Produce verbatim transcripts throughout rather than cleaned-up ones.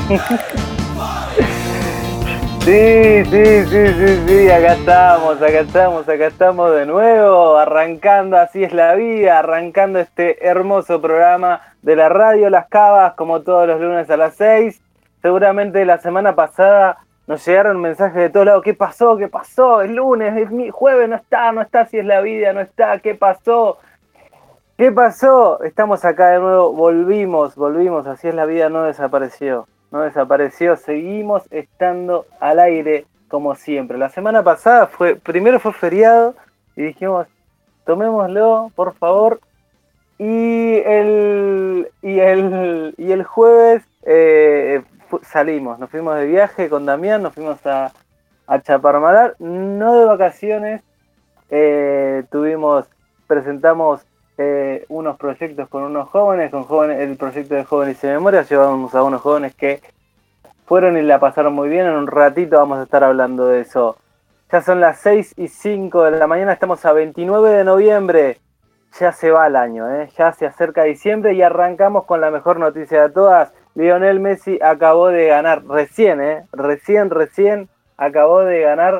Sí, sí, sí, sí, sí, acá estamos, acá estamos, acá estamos de nuevo, arrancando Así es la vida, arrancando este hermoso programa de la radio Las Cavas, como todos los lunes a las seis. Seguramente la semana pasada nos llegaron mensajes de todos lados. ¿Qué pasó? ¿Qué pasó? Es lunes, es mi jueves, no está, no está, Así es la vida, no está, ¿qué pasó? ¿Qué pasó? Estamos acá de nuevo, volvimos, volvimos, Así es la vida, no desapareció. No desapareció, seguimos estando al aire como siempre. La semana pasada fue, primero fue feriado y dijimos, tomémoslo, por favor. Y el, y el, y el jueves eh, fu- salimos, nos fuimos de viaje con Damián, nos fuimos a, a Chaparmalar, no de vacaciones, eh, tuvimos, presentamos eh, unos proyectos con unos jóvenes, con jóvenes, el proyecto de Jóvenes y Memoria, llevamos a unos jóvenes que fueron y la pasaron muy bien. En un ratito vamos a estar hablando de eso. Ya son las seis y cinco de la mañana, estamos a veintinueve de noviembre. Ya se va el año, ¿eh? Ya se acerca diciembre y arrancamos con la mejor noticia de todas. Lionel Messi acabó de ganar, recién, ¿eh? Recién, recién acabó de ganar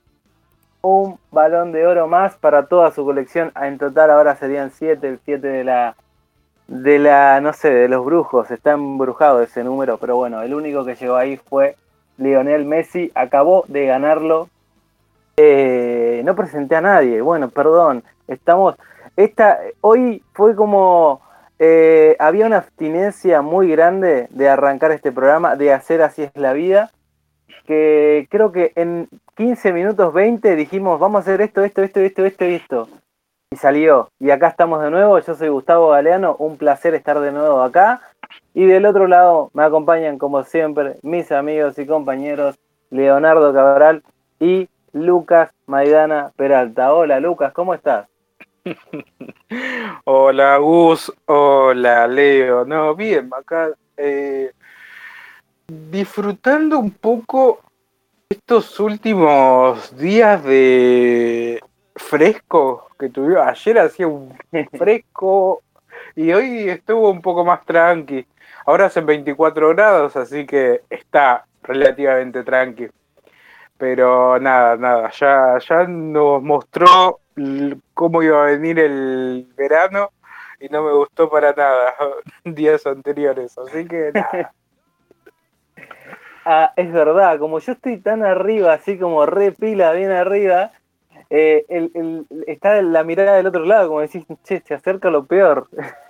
un Balón de Oro más para toda su colección. En total ahora serían siete, el siete de la, de la, no sé, de los brujos. Está embrujado ese número, pero bueno, el único que llegó ahí fue Lionel Messi. Acabó de ganarlo. Eh, no presenté a nadie. Bueno, perdón. Estamos, esta, hoy fue como, eh, había una abstinencia muy grande de arrancar este programa, de hacer Así es la vida, que creo que en quince minutos, veinte, dijimos, vamos a hacer esto, esto, esto, esto, esto y esto. Y salió. Y acá estamos de nuevo. Yo soy Gustavo Galeano. Un placer estar de nuevo acá. Y del otro lado me acompañan, como siempre, mis amigos y compañeros Leonardo Cabral y Lucas Maidana Peralta. Hola, Lucas, ¿cómo estás? Hola Gus, hola Leo. No, bien, acá eh, disfrutando un poco estos últimos días de fresco que tuvimos. Ayer hacía un fresco y hoy estuvo un poco más tranqui. Ahora hacen veinticuatro grados, así que está relativamente tranqui. Pero nada, nada, ya, ya nos mostró l- cómo iba a venir el verano y no me gustó para nada días anteriores, así que nada. Ah, es verdad, como yo estoy tan arriba, así como re pila bien arriba, eh, el, el, está la mirada del otro lado, como decís, che, se acerca lo peor.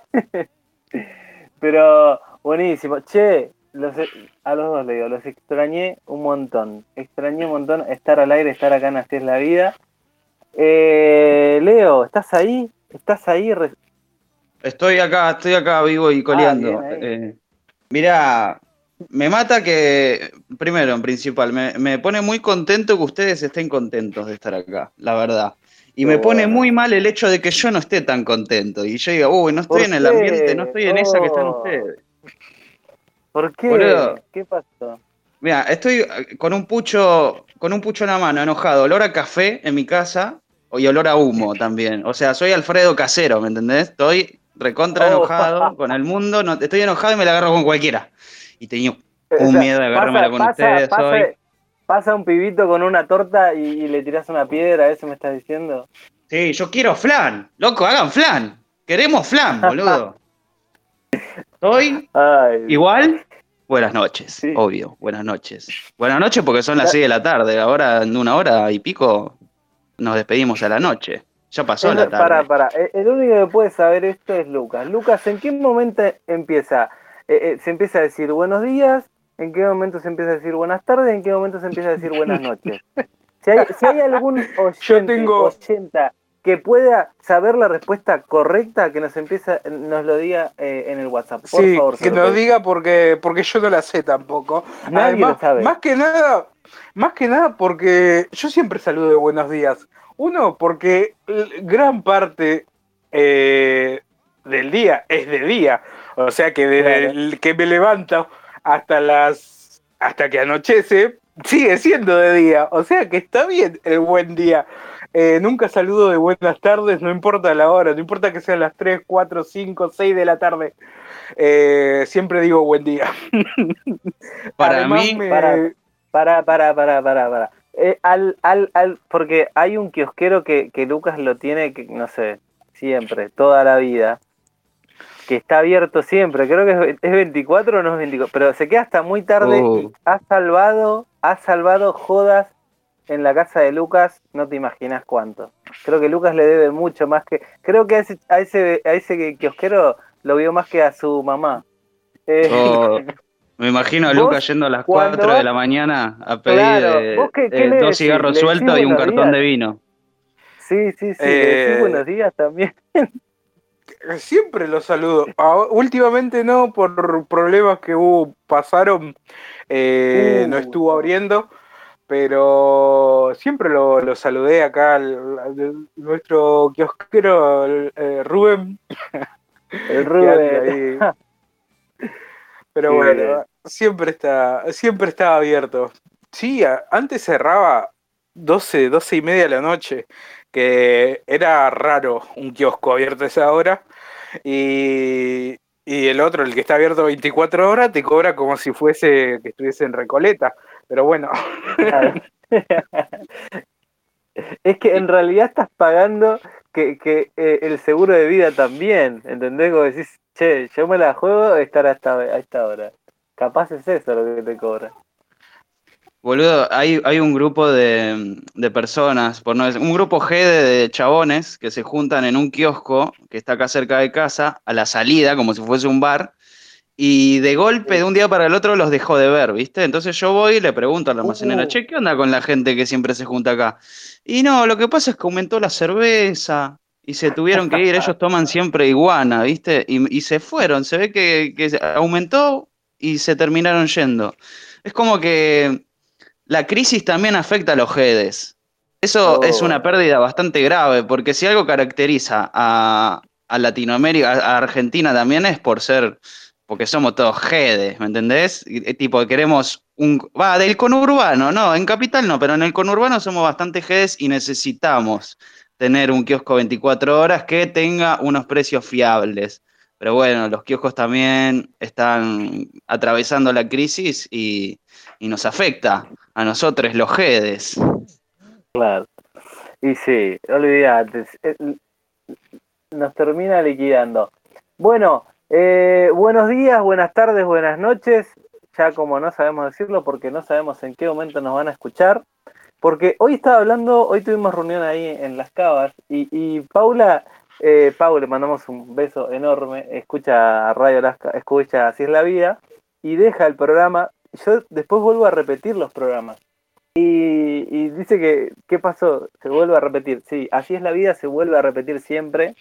Pero buenísimo. Che, los, a los dos le digo, los extrañé un montón. Extrañé un montón estar al aire, estar acá en Así es la vida. Eh, Leo, ¿estás ahí? ¿Estás ahí? Re- Estoy acá, estoy acá vivo y Ah, bien coleando. ahí. Eh, mirá, me mata que, primero, en principal, me, me pone muy contento que ustedes estén contentos de estar acá, la verdad. Y Qué me pone muy bueno. mal el hecho de que yo no esté tan contento. Y yo digo, uy, no estoy ¿Por en el ambiente, no qué? estoy en esa que están Oh, ustedes. ¿por Boludo, qué? ¿Qué pasó? mira, estoy eh, con un pucho, con un pucho en la mano, enojado, olor a café en mi casa y olor a humo también. O sea, soy Alfredo Casero, ¿me entendés? Estoy recontra Oh, enojado con el mundo, no, estoy enojado y me la agarro con cualquiera. Y tenía o un sea, miedo de agarrármela pasa, con pasa, ustedes pasa, hoy. pasa un pibito con una torta y, y le tirás una piedra, ¿eso me estás diciendo? Sí, yo quiero flan, loco, hagan flan. Queremos flan, boludo. Estoy Ay, igual. Buenas noches, sí. obvio, buenas noches. Buenas noches porque son las seis de la tarde, ahora en una hora y pico nos despedimos a la noche. Ya pasó la Es, para, tarde. para. El único que puede saber esto es Lucas. Lucas, ¿en qué momento empieza? Eh, eh, ¿Se empieza a decir buenos días? ¿En qué momento se empieza a decir buenas tardes? ¿En qué momento se empieza a decir buenas noches? Si hay, si hay algún Yo oyente, tengo, oyenta, que pueda saber la respuesta correcta, que nos empieza, nos lo diga eh, en el WhatsApp. Por sí, favor, se que lo nos pedimos. diga porque, porque yo no la sé tampoco. Nadie lo Además, sabe. más que nada, más que nada porque yo siempre saludo de buenos días. Uno, porque l- gran parte eh, del día es de día. O sea que desde Claro. el que me levanto hasta las hasta que anochece, sigue siendo de día. O sea que está bien el buen día. Eh, nunca saludo de buenas tardes, no importa la hora, no importa que sean las tres, cuatro, cinco, seis de la tarde. Eh, siempre digo buen día. Para Además mí, Para, me... para, para, para, para, para. Eh, al, al, al, porque hay un kiosquero que, que Lucas lo tiene, que no sé, siempre, toda la vida, que está abierto siempre, creo que es, es veinticuatro o no es veinticuatro, pero se queda hasta muy tarde y uh, ha salvado, ha salvado jodas en la casa de Lucas, no te imaginas cuánto. Creo que Lucas le debe mucho más que, creo que a ese, a ese, a ese kiosquero lo vio más que a su mamá. Eh, oh, me imagino a vos, Lucas yendo a las cuando cuatro de vas, la mañana a pedir claro, ¿vos eh, qué, qué eh, le dos decís? cigarros ¿Le decís sueltos y un buenos cartón días? de vino. Sí, sí, sí, le decís eh, buenos días también. Siempre lo saludo. Ah, últimamente no, por problemas que hubo, pasaron, eh, no Uh, estuvo abriendo, pero siempre lo, lo saludé acá al, al- nuestro kiosquero eh, Rubén, el que anda Rubén. ahí. Qué Pero bien. bueno, siempre está, siempre estaba abierto. Sí, a- antes cerraba doce doce y media de la noche, que era raro un kiosco abierto a esa hora. Y, y el otro, el que está abierto veinticuatro horas, te cobra como si fuese que estuviese en Recoleta. Pero bueno, Claro. Es que Y- en realidad estás pagando que, que eh, el seguro de vida también, ¿entendés? Como decís, che, yo me la juego de estar hasta a esta hora. Capaz es eso lo que te cobra. Boludo, hay, hay un grupo de, de personas, por no decir- un grupo G de, de chabones que se juntan en un kiosco que está acá cerca de casa, a la salida, como si fuese un bar, y de golpe, de Sí. un día para el otro, los dejó de ver, ¿viste? Entonces yo voy y le pregunto a la almacenera, Uh, che, ¿qué onda con la gente que siempre se junta acá? Y no, lo que pasa es que aumentó la cerveza y se tuvieron que ir, ellos toman siempre iguana, ¿viste? Y, y se fueron, se ve que, que aumentó y se terminaron yendo. Es como que la crisis también afecta a los Jedes. Eso es una oh, pérdida bastante grave, porque si algo caracteriza a, a Latinoamérica, a Argentina también es por ser, porque somos todos Jedes, ¿me entendés? Y, y tipo, queremos un... Va, del conurbano, no, en capital no, pero en el conurbano somos bastante Jedes y necesitamos tener un kiosco veinticuatro horas que tenga unos precios fiables. Pero bueno, los kioscos también están atravesando la crisis y, y nos afecta a nosotros los Jedes. claro. Y sí, olvídate, eh, nos termina liquidando. Bueno, eh, buenos días, buenas tardes, buenas noches. Ya como no sabemos decirlo porque no sabemos en qué momento nos van a escuchar. Porque hoy estaba hablando, hoy tuvimos reunión ahí en Las Cavas y, y Paula, eh, Paula, le mandamos un beso enorme, escucha Radio Las Cavas, escucha Así es la vida y deja el programa. Yo después vuelvo a repetir los programas. Y, y dice que, ¿qué pasó? Se vuelve a repetir. Sí, Así es la vida, se vuelve a repetir siempre.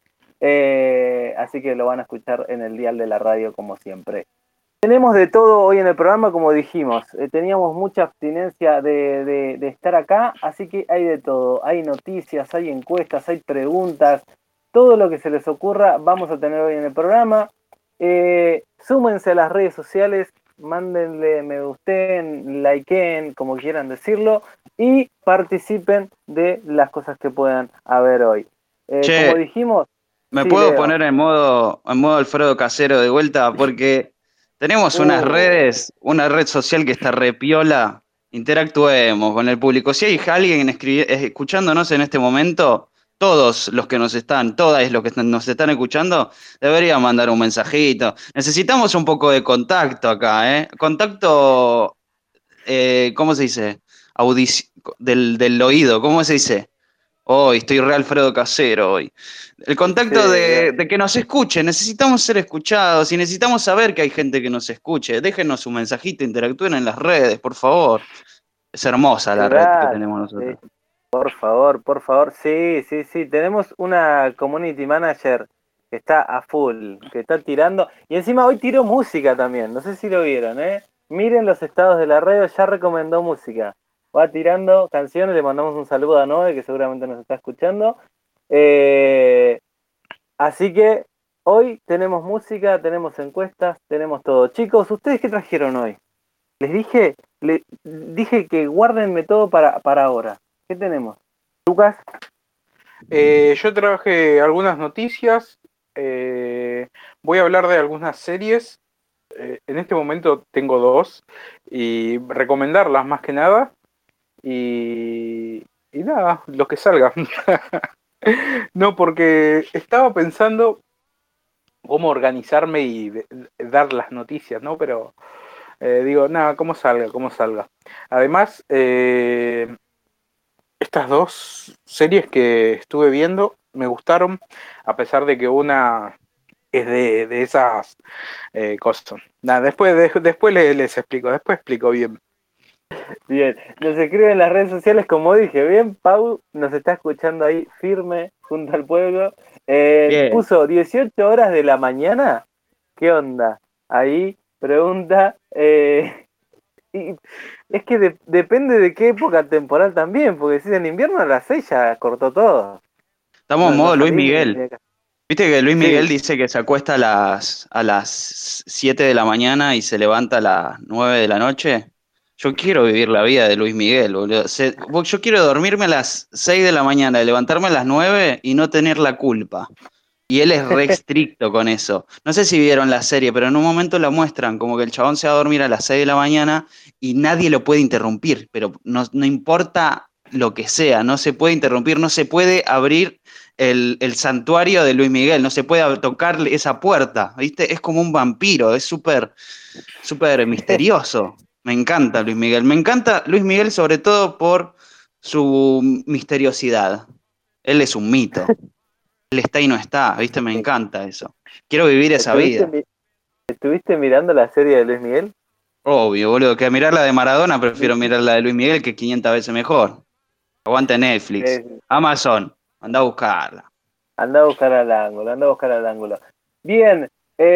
Eh, así que lo van a escuchar en el dial de la radio como siempre. Tenemos de todo hoy en el programa, como dijimos. Eh, teníamos mucha abstinencia de, de, de estar acá, así que hay de todo. Hay noticias, hay encuestas, hay preguntas. Todo lo que se les ocurra vamos a tener hoy en el programa. Eh, súmense a las redes sociales, mándenle me gusten, likeen, como quieran decirlo, y participen de las cosas que puedan haber hoy. Eh, como Che, dijimos, ¿me sí, puedo Leo. poner en modo, en modo Alfredo Casero de vuelta? Porque tenemos unas Uh, redes, una red social que está repiola. Interactuemos con el público. Si hay alguien escribi- eh, escuchándonos en este momento, todos los que nos están, todas los que están- nos están escuchando, deberían mandar un mensajito. Necesitamos un poco de contacto acá, ¿eh? Contacto, eh, ¿cómo se dice? Audici- del, del oído, ¿cómo se dice? Hoy estoy re Alfredo Casero hoy. El sí, contacto de, de que nos escuchen, necesitamos ser escuchados y necesitamos saber que hay gente que nos escuche. Déjenos un mensajito, interactúen en las redes, por favor. Es hermosa la red que tenemos gracias. nosotros. Por favor, por favor. Sí, sí, sí. Tenemos una community manager que está a full, que está tirando. Y encima hoy tiró música también. No sé si lo vieron, ¿eh? Miren los estados de la radio, ya recomendó música. Va tirando canciones, le mandamos un saludo a Noé, que seguramente nos está escuchando. Eh, así que hoy tenemos música, tenemos encuestas, tenemos todo. Chicos, ¿ustedes qué trajeron hoy? Les dije, le, dije que guárdenme todo para, para ahora. ¿Qué tenemos? Lucas. Eh, yo traje algunas noticias, eh, voy a hablar de algunas series, eh, en este momento tengo dos, y recomendarlas más que nada, y, y nada, lo que salga. No, porque estaba pensando cómo organizarme y de, de dar las noticias, ¿no? Pero eh, digo, nada, cómo salga, cómo salga. Además, eh, estas dos series que estuve viendo me gustaron, a pesar de que una es de, de esas eh, cosas. Nada, después, de, después les, les explico, después explico bien. Bien, nos escriben en las redes sociales, como dije, bien, Pau nos está escuchando ahí firme junto al pueblo. Eh, puso dieciocho horas de la mañana. ¿Qué onda? Ahí pregunta. Eh, y es que de, depende de qué época temporal también, porque si es en invierno a las seis ya cortó todo. Estamos en No, modo no Luis salí ni- Miguel. ni acá. Viste que Luis Sí. Miguel dice que se acuesta a las, a las siete de la mañana y se levanta a las nueve de la noche. Yo quiero vivir la vida de Luis Miguel, boludo. Se- yo quiero dormirme a las seis de la mañana y levantarme a las nueve y no tener la culpa. Y él es re estricto con eso. No sé si vieron la serie, pero en un momento la muestran, como que el chabón se va a dormir a las seis de la mañana y nadie lo puede interrumpir, pero no, no importa lo que sea, no se puede interrumpir, no se puede abrir el, el santuario de Luis Miguel, no se puede tocar esa puerta, ¿viste? Es como un vampiro, es súper, súper misterioso. Me encanta Luis Miguel. Me encanta Luis Miguel sobre todo por su misteriosidad. Él es un mito. Él está y no está, ¿viste? Me encanta eso. Quiero vivir esa ¿Estuviste, vida. mi- ¿Estuviste mirando la serie de Luis Miguel? Obvio, boludo. Que mirar la de Maradona, prefiero mirar la de Luis Miguel, que quinientas veces mejor. Aguante Netflix. Eh, Amazon, anda a buscarla. Anda a buscar al ángulo, anda a buscar al ángulo. Bien,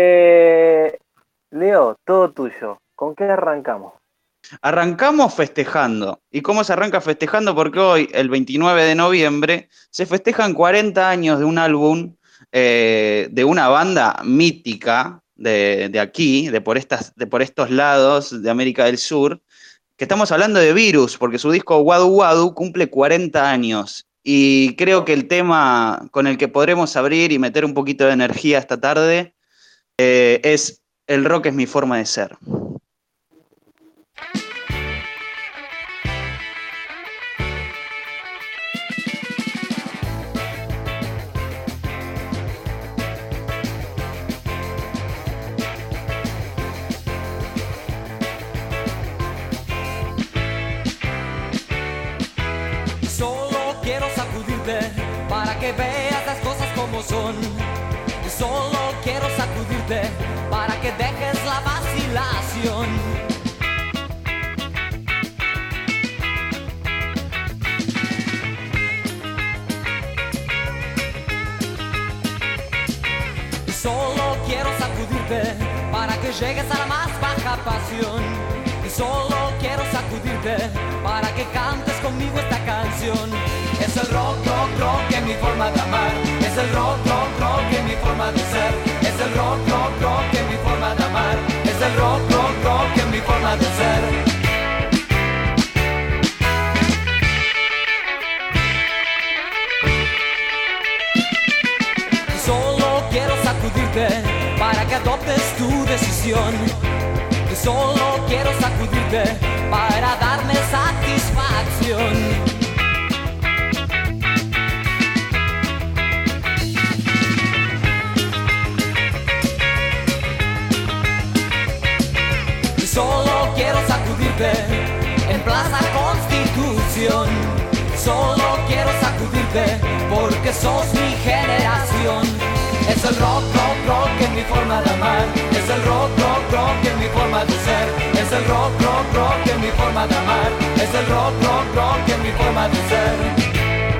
eh, Leo, todo tuyo. ¿Con qué arrancamos? Arrancamos festejando. ¿Y cómo se arranca festejando? Porque hoy, el veintinueve de noviembre, se festejan cuarenta años de un álbum eh, de una banda mítica de, de aquí, de por, estas, de por estos lados de América del Sur, que estamos hablando de Virus, porque su disco Wadu Wadu cumple cuarenta años. Y creo que el tema con el que podremos abrir y meter un poquito de energía esta tarde eh, es El rock es mi forma de ser. Solo quiero sacudirte para que veas las cosas como son. Solo quiero sacudirte para que dejes la vacilación. Solo quiero sacudirte para que llegues a la más baja pasión. Solo quiero sacudirte para que cantes conmigo esta canción. Es el rock, rock, rock en mi forma de amar. Es el rock, rock, rock en mi forma de ser. Es el rock, rock, rock en mi forma de amar. Es el rock, rock, rock en mi forma de ser. Solo quiero sacudirte para que adoptes tu decisión. Solo quiero sacudirte para darme satisfacción. Solo quiero sacudirte en Plaza Constitución. Solo quiero sacudirte porque sos mi generación. Es el rock, rock, rock en mi forma de amar. Es el rock, rock, rock en mi forma de ser. Es el rock, rock, rock en mi forma de amar. Es el rock, rock, rock en mi forma de ser.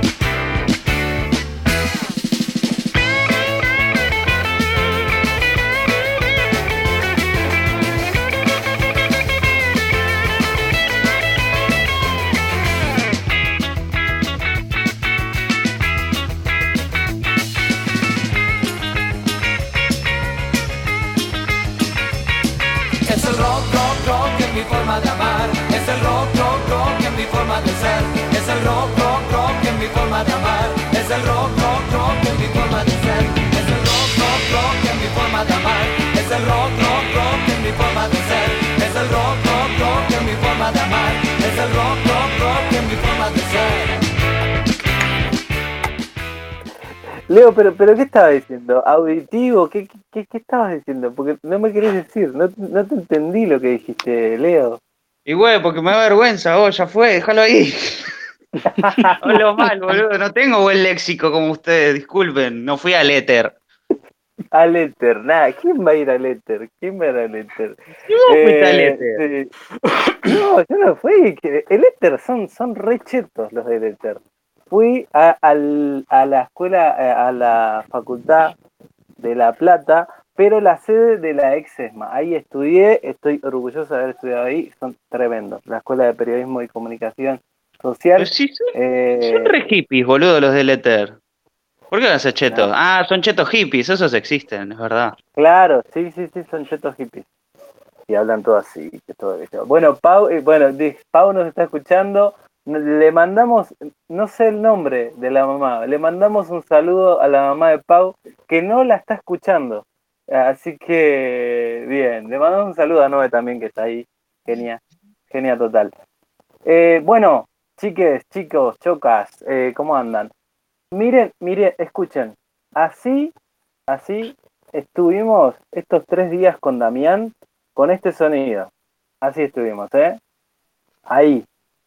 Es el rock, rock, rock en mi forma de amar. Es el rock, rock, rock en mi forma de ser. Es el rock, rock, rock en en mi forma de amar. Es el rock, rock, rock en mi forma de ser. Es el rock, rock, rock en mi forma de amar. Es el rock, rock, rock en mi forma de ser. Es el rock, rock, rock en mi forma de amar. Es el rock, rock, rock en mi forma de ser. Leo, pero, pero ¿qué estabas diciendo? ¿Auditivo? ¿Qué, qué, qué estabas diciendo? Porque no me querés decir, no, no te entendí lo que dijiste, Leo. Y güey, porque me da vergüenza, vos, ya fue, déjalo ahí. Hablo mal, boludo, no tengo buen léxico como ustedes, disculpen, no fui al éter. Al éter, nada, ¿quién va a ir al éter? ¿Quién va a ir al éter? ¿Y vos fuiste al éter? Sí. No, yo no fui, que el éter son, son re chetos los del éter. Fui a, al, a la escuela, a la facultad de La Plata, pero la sede de la ex ESMA. Ahí estudié, estoy orgulloso de haber estudiado ahí, son tremendos. La Escuela de Periodismo y Comunicación Social. Pero sí, son, eh, son re hippies, boludo, los del éter. ¿Por qué van a ser chetos? No. Ah, son chetos hippies, esos existen, es verdad. Claro, sí, sí, sí, son chetos hippies. Y hablan todo así. Que todo eso. Bueno, Pau, eh, bueno, Pau nos está escuchando. Le mandamos, no sé el nombre de la mamá, le mandamos un saludo a la mamá de Pau, que no la está escuchando. Así que, bien, le mandamos un saludo a Noé también, que está ahí. Genia, genia total. Eh, bueno, chiques, chicos, chocas, eh, ¿cómo andan? Miren, miren, escuchen. Así, así estuvimos estos tres días con Damián, con este sonido. Así estuvimos, ¿eh? Ahí.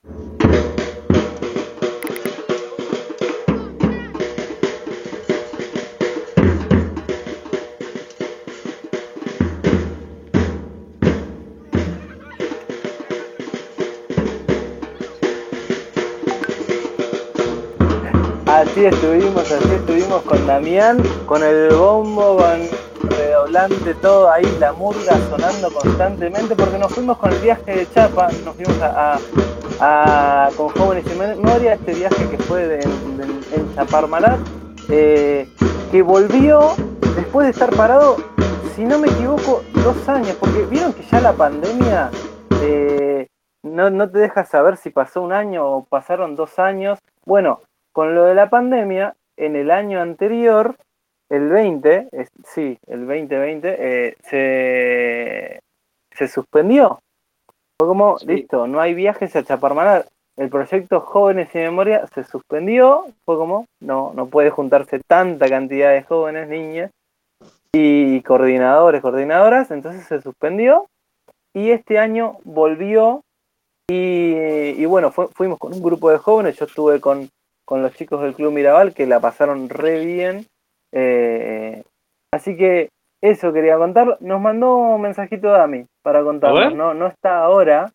Así estuvimos, así estuvimos con Damián, con el bombo, con redoblante, todo ahí, la murga sonando constantemente, porque nos fuimos con el viaje de Chapa, nos fuimos a, a, a con Jóvenes y Memoria, este viaje que fue de, de, en Chaparmalal, eh, que volvió después de estar parado, si no me equivoco, dos años, porque vieron que ya la pandemia eh, no, no te deja saber si pasó un año o pasaron dos años. Bueno, con lo de la pandemia, en el año anterior, el veinte, es, sí, el veinte veinte, eh, se, se suspendió. Fue como, sí. Listo, no hay viajes a Chaparmalal. El proyecto Jóvenes y Memoria se suspendió. Fue como, no, no puede juntarse tanta cantidad de jóvenes, niñas, y coordinadores, coordinadoras, entonces se suspendió. Y este año volvió, y, y bueno, fue, fuimos con un grupo de jóvenes, yo estuve con... con los chicos del Club Mirabal, que la pasaron re bien. Eh, así que eso quería contar. Nos mandó un mensajito Dami para contarnos. No, no está ahora.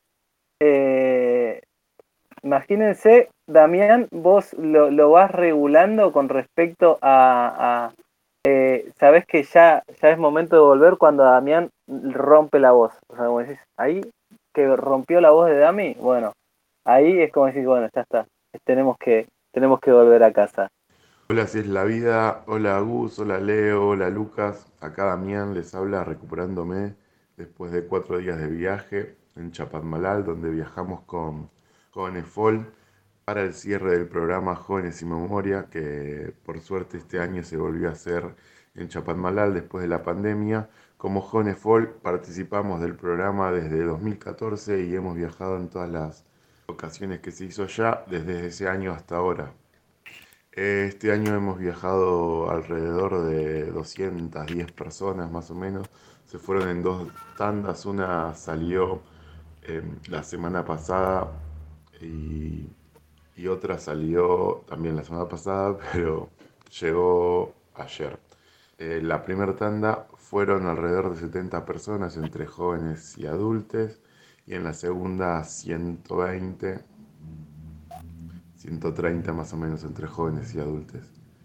Eh, imagínense, Damián, vos lo, lo vas regulando con respecto a... a eh, sabés que ya, ya es momento de volver cuando Damián rompe la voz. O sea, como decís, ahí que rompió la voz de Dami, bueno, ahí es como decís, bueno, ya está. Tenemos que... Tenemos que volver a casa. Hola, así es la vida. Hola Gus, hola Leo, hola Lucas. Acá Damián les habla recuperándome después de cuatro días de viaje en Chapadmalal, donde viajamos con Jóvenes Fol para el cierre del programa Jóvenes y Memoria, que por suerte este año se volvió a hacer en Chapadmalal después de la pandemia. Como Jóvenes Fol participamos del programa desde dos mil catorce y hemos viajado en todas las ocasiones que se hizo ya desde ese año hasta ahora. Este año hemos viajado alrededor de doscientas diez personas más o menos. Se fueron en dos tandas, una salió eh, la semana pasada y, y otra salió también la semana pasada, pero llegó ayer. Eh, la primera tanda fueron alrededor de setenta personas entre jóvenes y adultos. Y en la segunda ciento veinte, ciento treinta más o menos entre jóvenes y adultos.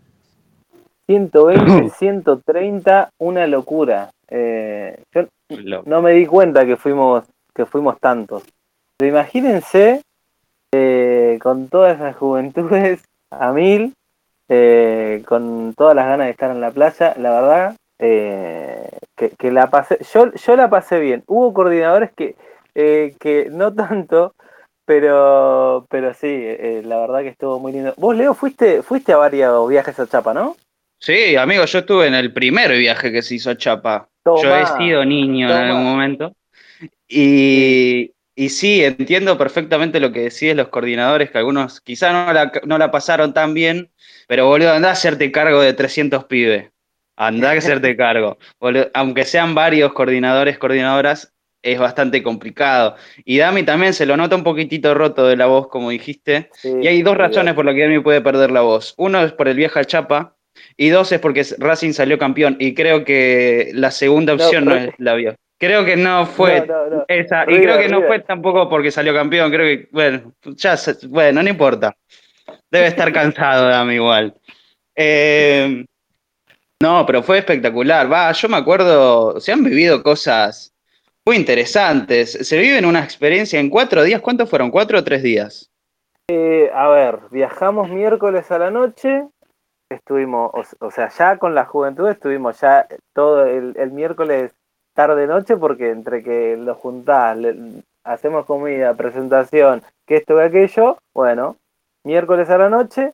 ciento veinte, ciento treinta, una locura. Eh, yo no me di cuenta que fuimos que fuimos tantos. Pero imagínense eh, con todas esas juventudes a mil, eh, con todas las ganas de estar en la playa, la verdad eh, que, que la pasé. Yo, yo la pasé bien. Hubo coordinadores que Eh, que no tanto, Pero, pero sí, eh, la verdad que estuvo muy lindo. Vos, Leo, fuiste, fuiste a varios viajes a Chapa, ¿no? Sí, amigo, yo estuve en el primer viaje que se hizo a Chapa. Yo he Toma, sido niño en algún toma. momento. Sí. Y, y sí, entiendo perfectamente lo que decís los coordinadores, que algunos quizá no la, no la pasaron tan bien, pero boludo, andá a hacerte cargo de trescientos pibes. Andá a hacerte cargo. Boludo, aunque sean varios coordinadores, coordinadoras, es bastante complicado. Y Dami también se lo nota un poquitito roto de la voz, como dijiste. Y Sí, hay dos razones olvidate. por las que Dami puede perder la voz. Uno es por el viaje a Chapa, y dos es porque Racing salió campeón. Y creo que la segunda No, opción no es re- la vio. Creo que no no, fue no, no. esa, y creo River, que no River. fue tampoco porque salió campeón, creo que, bueno, ya, se- bueno, no importa. Debe estar cansado, Dami, igual. Eh, no, pero fue espectacular. Va, yo me acuerdo, se han vivido cosas muy interesantes. Se viven una experiencia en cuatro días. ¿Cuántos fueron? ¿Cuatro o tres días? Eh, a ver, viajamos miércoles a la noche, estuvimos, o, o sea, ya con la juventud estuvimos ya todo el, el miércoles tarde-noche, porque entre que los juntás, le- hacemos comida, presentación, que esto que aquello, bueno, miércoles a la noche,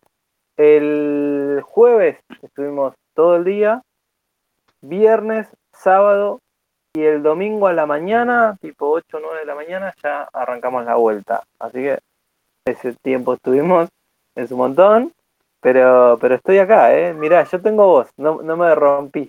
el jueves estuvimos todo el día, viernes, sábado y el domingo a la mañana, tipo ocho o nueve de la mañana, ya arrancamos la vuelta. Así que ese tiempo estuvimos, es un montón, pero, pero estoy acá, ¿eh? Mirá, yo tengo voz, no, no me rompí.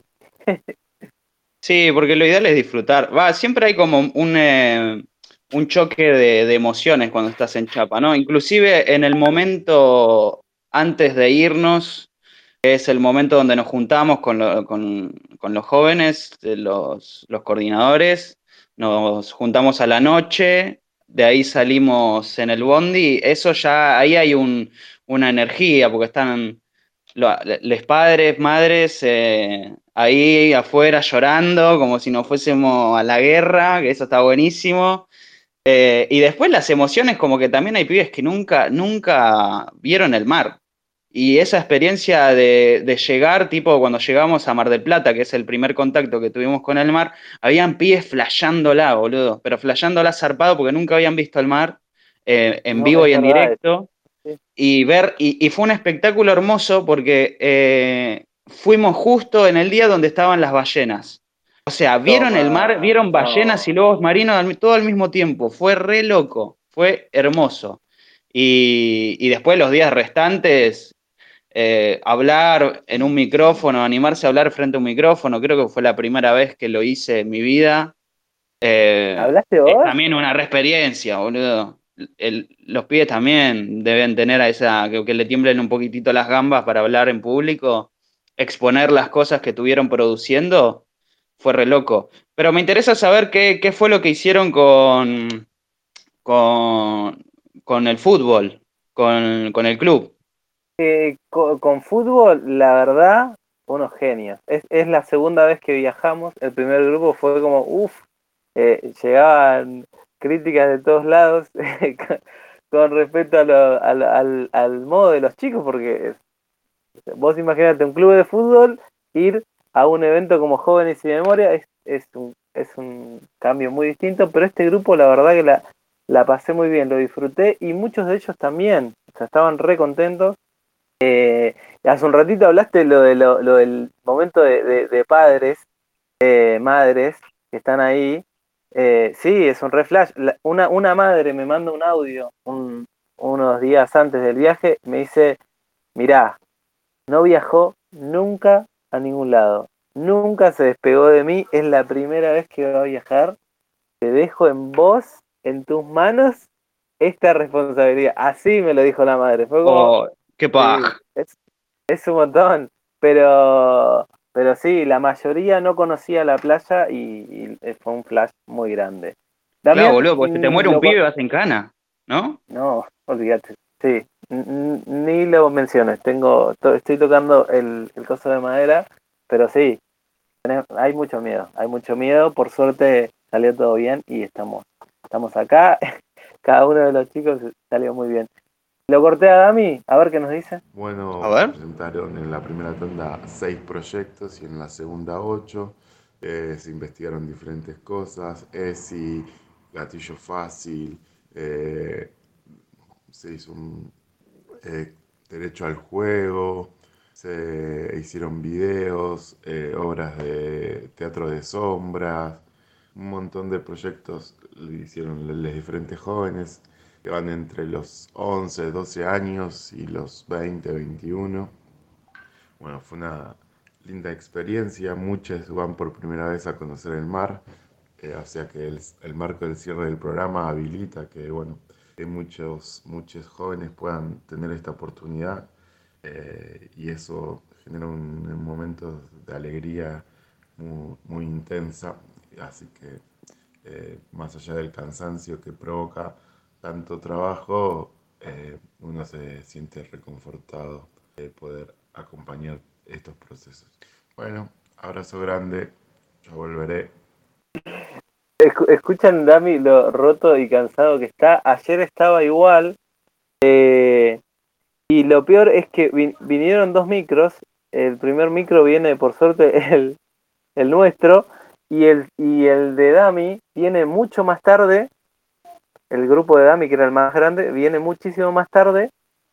Sí, porque lo ideal es disfrutar. Va, siempre hay como un, eh, un choque de, de emociones cuando estás en Chapa, ¿no? Inclusive en el momento antes de irnos, es el momento donde nos juntamos con, lo- con- con los jóvenes, eh, los, los coordinadores, nos juntamos a la noche, de ahí salimos en el bondi, eso ya, ahí hay un, una energía, porque están los padres, madres, eh, ahí afuera llorando, como si nos fuésemos a la guerra, que eso está buenísimo. Eh, y después las emociones, como que también hay pibes que nunca, nunca vieron el mar. Y esa experiencia de, de llegar, tipo cuando llegamos a Mar del Plata, que es el primer contacto que tuvimos con el mar, habían pibes flasheándola, boludo, pero flasheándola zarpado porque nunca habían visto el mar eh, en No, vivo es y en verdad eso. directo. Sí. Y ver, y, y fue un espectáculo hermoso porque eh, fuimos justo en el día donde estaban las ballenas. O sea, vieron el mar, Toma, vieron ballenas y no. lobos marinos al- todo al mismo tiempo. Fue re loco, fue hermoso. Y, y después los días restantes, eh, hablar en un micrófono, animarse a hablar frente a un micrófono, creo que fue la primera vez que lo hice en mi vida. Eh, ¿Hablaste es vos? también una re experiencia, boludo. El- los pibes también deben tener a esa, que, que le tiemblen un poquitito las gambas para hablar en público, exponer las cosas que estuvieron produciendo, fue re loco. Pero me interesa saber qué, qué fue lo que hicieron con, con, con el fútbol, con, con el club. Eh, co- con, fútbol, la verdad, unos genios. Es, es la segunda vez que viajamos. El primer grupo fue como, uff, eh, llegaban críticas de todos lados con, con respecto a lo- al, al, al modo de los chicos, porque vos imaginate un club de fútbol, ir a un evento como Jóvenes y Memoria, es, es, un, es un cambio muy distinto, pero este grupo la verdad que la, la pasé muy bien, lo disfruté y muchos de ellos también, o sea, estaban re contentos. Eh, hace un ratito hablaste lo, de lo, lo del momento de, de, de padres, eh, madres que están ahí. Eh, sí, es un re flash. La- una, una madre me manda un audio un, unos días antes del viaje, me dice, mirá, no viajó nunca a ningún lado. Nunca se despegó de mí. Es la primera vez que va a viajar. Te dejo en vos, en tus manos, esta responsabilidad. Así me lo dijo la madre. Fue como, Oh, qué sí, paja. es, es un montón. Pero, pero sí, la mayoría no conocía la playa y, y fue un flash muy grande. Claro, Damián, boludo, porque si te mm, muere un lo, pibe vas en cana, ¿no? no, olvídate. Sí, n- ni lo menciones. Tengo, to- estoy tocando el, el coso de madera, pero sí, tenés- hay mucho miedo, hay mucho miedo. Por suerte salió todo bien y estamos, estamos acá. Cada uno de los chicos salió muy bien. Lo corté a Dami, a ver qué nos dice. A Bueno, se ver. presentaron en la primera tanda seis proyectos y en la segunda ocho. Eh, se investigaron diferentes cosas, ESI, gatillo fácil, eh, se hizo un eh, derecho al juego, se hicieron videos, eh, obras de teatro de sombras, un montón de proyectos lo hicieron los diferentes jóvenes que van entre los once, doce años y los veinte, veintiuno. Bueno, fue una linda experiencia, muchos van por primera vez a conocer el mar, eh, o sea que el, el marco del cierre del programa habilita que, bueno, que muchos, muchos jóvenes puedan tener esta oportunidad, eh, y eso genera un, un momento de alegría muy, muy intensa, así que eh, más allá del cansancio que provoca tanto trabajo, eh, uno se siente reconfortado de poder acompañar estos procesos. Bueno, abrazo grande, ya volveré. Escuchan, Dami, lo roto y cansado que está. Ayer estaba igual, eh, y lo peor es que vin- vinieron dos micros. El primer micro viene, por suerte, el, el nuestro, y el, y el de Dami viene mucho más tarde. El grupo de Dami, que era el más grande, viene muchísimo más tarde,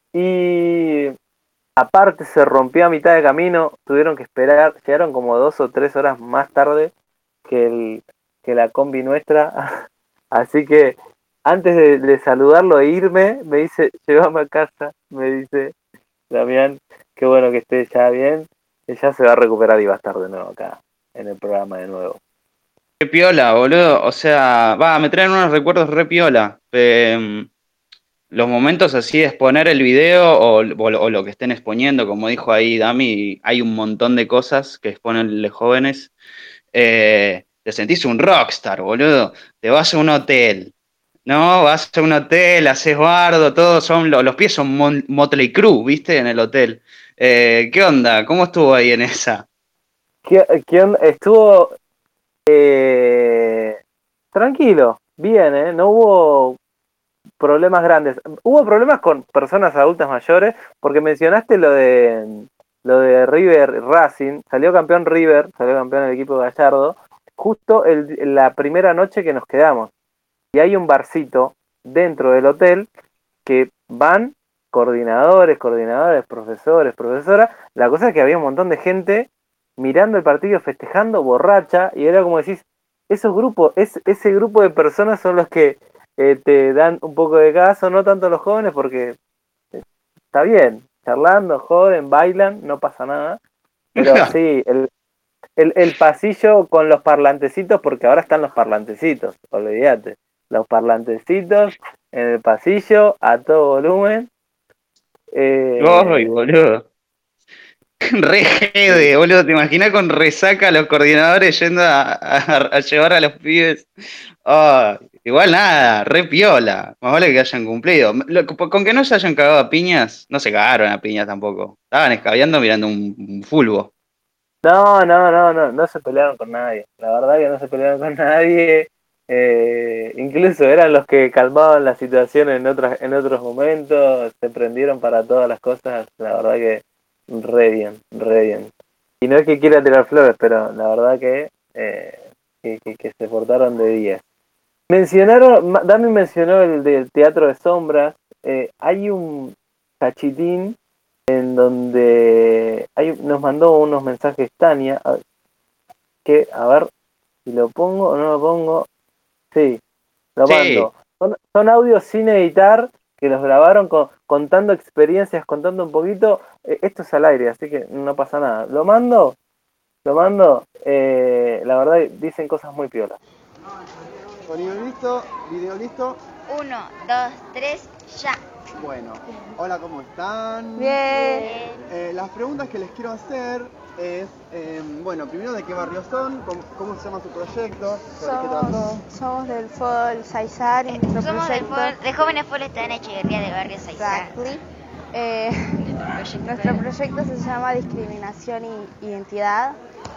y aparte se rompió a mitad de camino, tuvieron que esperar, llegaron como dos o tres horas más tarde que, el, que la combi nuestra, así que antes de, de saludarlo e irme, me dice, llévame a casa, me dice Damián, qué bueno que esté ya bien, que ya se va a recuperar y va a estar de nuevo acá, en el programa de nuevo. Qué piola, boludo. O sea, va, me traen unos recuerdos re piola. Eh, los momentos así de exponer el video o, o, o lo que estén exponiendo, como dijo ahí Dami, hay un montón de cosas que exponen los jóvenes. Eh, te sentís un rockstar, boludo. Te vas a un hotel, ¿no? Vas a un hotel, haces bardo, todos son, los pies son Mon- Motley Crue, ¿viste? En el hotel. Eh, ¿qué onda? ¿Cómo estuvo ahí en esa? ¿Qué, qué onda? Estuvo eh, tranquilo, bien, ¿eh? No hubo problemas grandes. Hubo problemas con personas adultas mayores, porque mencionaste lo de lo de River Racing, salió campeón River, salió campeón el equipo de Gallardo, justo el, la primera noche que nos quedamos. Y hay un barcito dentro del hotel que van coordinadores, coordinadores, profesores, profesoras. La cosa es que había un montón de gente mirando el partido, festejando, borracha, y era como decís, esos grupos, es, ese grupo de personas son los que eh, te dan un poco de caso, no tanto los jóvenes, porque eh, está bien, charlando, joden, bailan, no pasa nada, pero sí, el, el, el pasillo con los parlantecitos, porque ahora están los parlantecitos, olvídate, los parlantecitos en el pasillo, a todo volumen. Eh, Ay, boludo. Re jede, boludo. ¿Te imaginas con resaca a los coordinadores yendo a, a- a llevar a los pibes? Ah, igual nada, re piola. Más vale que hayan cumplido. Lo- con que no se hayan cagado a piñas, no se cagaron a piñas tampoco. Estaban escabeando mirando un, un fulbo. No, no, no, no, no se pelearon con nadie. La verdad que no se pelearon con nadie. Eh, incluso eran los que calmaban la situación en otras, en otros momentos. Se prendieron para todas las cosas. La verdad que re bien, re bien. Y no es que quiera tirar flores, pero la verdad que, eh, que, que, que se portaron de diez. Mencionaron, Ma- Dami mencionó el del teatro de sombras. Eh, hay un cachitín en donde hay, nos mandó unos mensajes Tania, a- que a ver si lo pongo o no lo pongo. Sí, lo Sí. mando. Son, son audios sin editar que los grabaron con, contando experiencias, contando un poquito. Eh, esto es al aire, así que no pasa nada. Lo mando, lo mando. Eh, la verdad dicen cosas muy piolas. Sonido listo, video listo. Uno, dos, tres, ya. Bueno, hola, ¿cómo están? Bien. Eh, las preguntas que les quiero hacer es, eh, bueno, primero de qué barrio son, cómo, cómo se llama su proyecto, sobre qué trató. Somos, somos del Fútbol Saizar y nuestro Somos del proyecto... fútbol, de Jóvenes Fútbol está en Echeverría del barrio Saizar. Exactly. Eh, nuestro proyecto se llama Discriminación y Identidad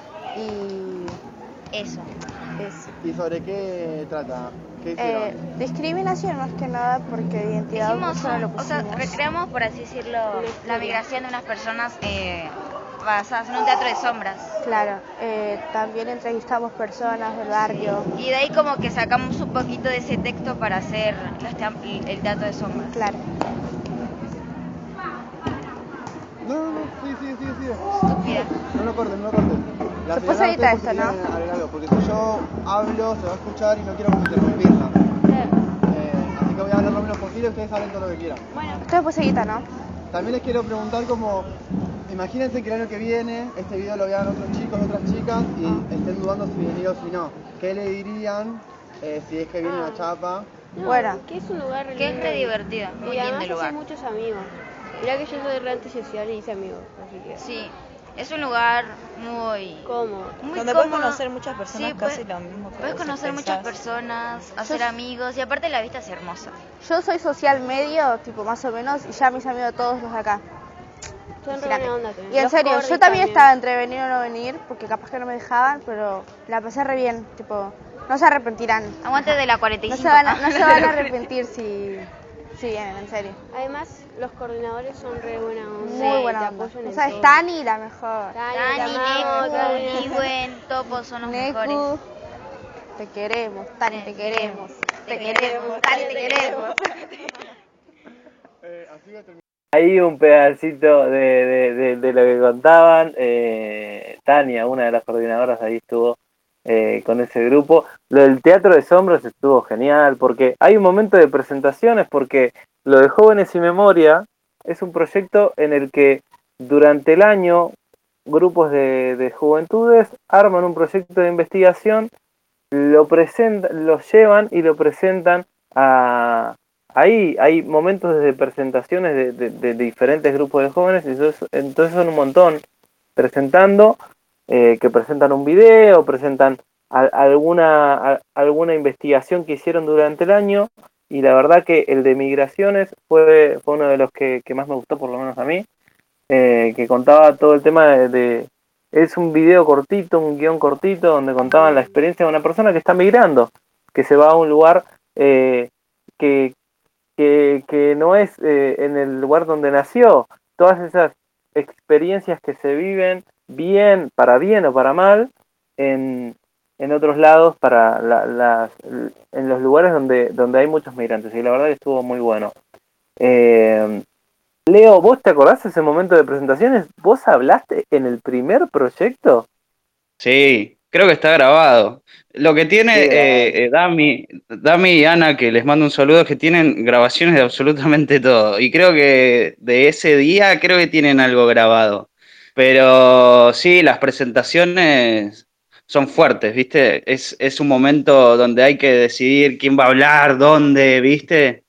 y Eso. es ¿Y sobre qué trata? ¿Qué hicieron? eh, discriminación más que nada porque identidad Hicimos, nosotros lo un- o sea, pusimos. recreamos, por así decirlo, la migración de unas personas eh, basás en un teatro de sombras. Claro, eh, también entrevistamos personas del barrio. Y de ahí como que sacamos un poquito de ese texto para hacer los te- el teatro de sombras. Claro. No, no, no, sí, sí, sí, sí. Estúpida. No lo cortes, no lo cortes. La Se puso señora edita Ortega esto, ¿no? quiere agregar algo, porque si yo hablo, se va a escuchar y no quiero como interrumpirla. Eh, así que voy a hablar lo menos posible y ustedes hablen todo lo que quieran. Bueno, esto después guita, ¿no? También les quiero preguntar como, imagínense que el año que viene este video lo vean otros chicos, otras chicas y estén dudando si venir o si no. ¿Qué le dirían eh, si es que vienen a Chapa? No, Bueno. que es un lugar Que es lindo re y- divertido, muy y lindo además el lugar. hace muchos amigos. Mirá que yo soy re antisocial y hice amigos, así que... Sí, es un lugar muy... ¿Cómo? Muy Donde puedes cómodo. conocer muchas personas, Sí, casi puedes- lo mismo que Puedes vos conocer pensás. muchas personas, hacer amigos y aparte la vista es hermosa. Yo soy social medio, tipo más o menos, y ya mis amigos todos los de acá. Son re Imagínate. buena onda también. Y en Los serio, corris yo también estaba entre venir o no venir, porque capaz que no me dejaban, pero la pasé re bien, tipo, no se arrepentirán. Aguante de la cuarenta y No cinco. se van a, no se van a arrepentir si, si vienen, en serio. Además, los coordinadores son re buena onda. Muy y buena te onda. apoyan O en sea, todo. es Tani la mejor. Tani, Dani, te amamos, Tani. Neku, Iwen, Topo son los Neku, mejores. te queremos, Tani, te queremos. Te queremos, Tani, te queremos. Eh, así voy a terminar. Ahí un pedacito de, de, de, de lo que contaban. eh, Tania, una de las coordinadoras, ahí estuvo eh, con ese grupo. Lo del teatro de sombras estuvo genial, porque hay un momento de presentaciones, porque lo de Jóvenes y Memoria es un proyecto en el que durante el año grupos de, de juventudes arman un proyecto de investigación, lo presentan, lo llevan y lo presentan a... Ahí hay momentos de presentaciones de, de, de diferentes grupos de jóvenes, y eso es- entonces son un montón presentando, eh, que presentan un video, presentan a- alguna, a- alguna investigación que hicieron durante el año, y la verdad que el de migraciones fue, fue uno de los que, que más me gustó, por lo menos a mí, eh, que contaba todo el tema de, de- es un video cortito, un guión cortito, donde contaban la experiencia de una persona que está migrando, que se va a un lugar eh, que que, que no es eh, en el lugar donde nació. Todas esas experiencias que se viven bien, para bien o para mal, en, en otros lados, para la, las, en los lugares donde, donde hay muchos migrantes. Y la verdad que estuvo muy bueno. Eh, Leo, ¿vos te acordás de ese momento de presentaciones? ¿Vos hablaste en el primer proyecto? Sí, creo que está grabado. Lo que tiene Sí, grabado. eh, eh, Dami, Dami y Ana, que les mando un saludo, es que tienen grabaciones de absolutamente todo. Y creo que de ese día, creo que tienen algo grabado. Pero sí, las presentaciones son fuertes, ¿viste? Es, es un momento donde hay que decidir quién va a hablar, dónde, ¿viste?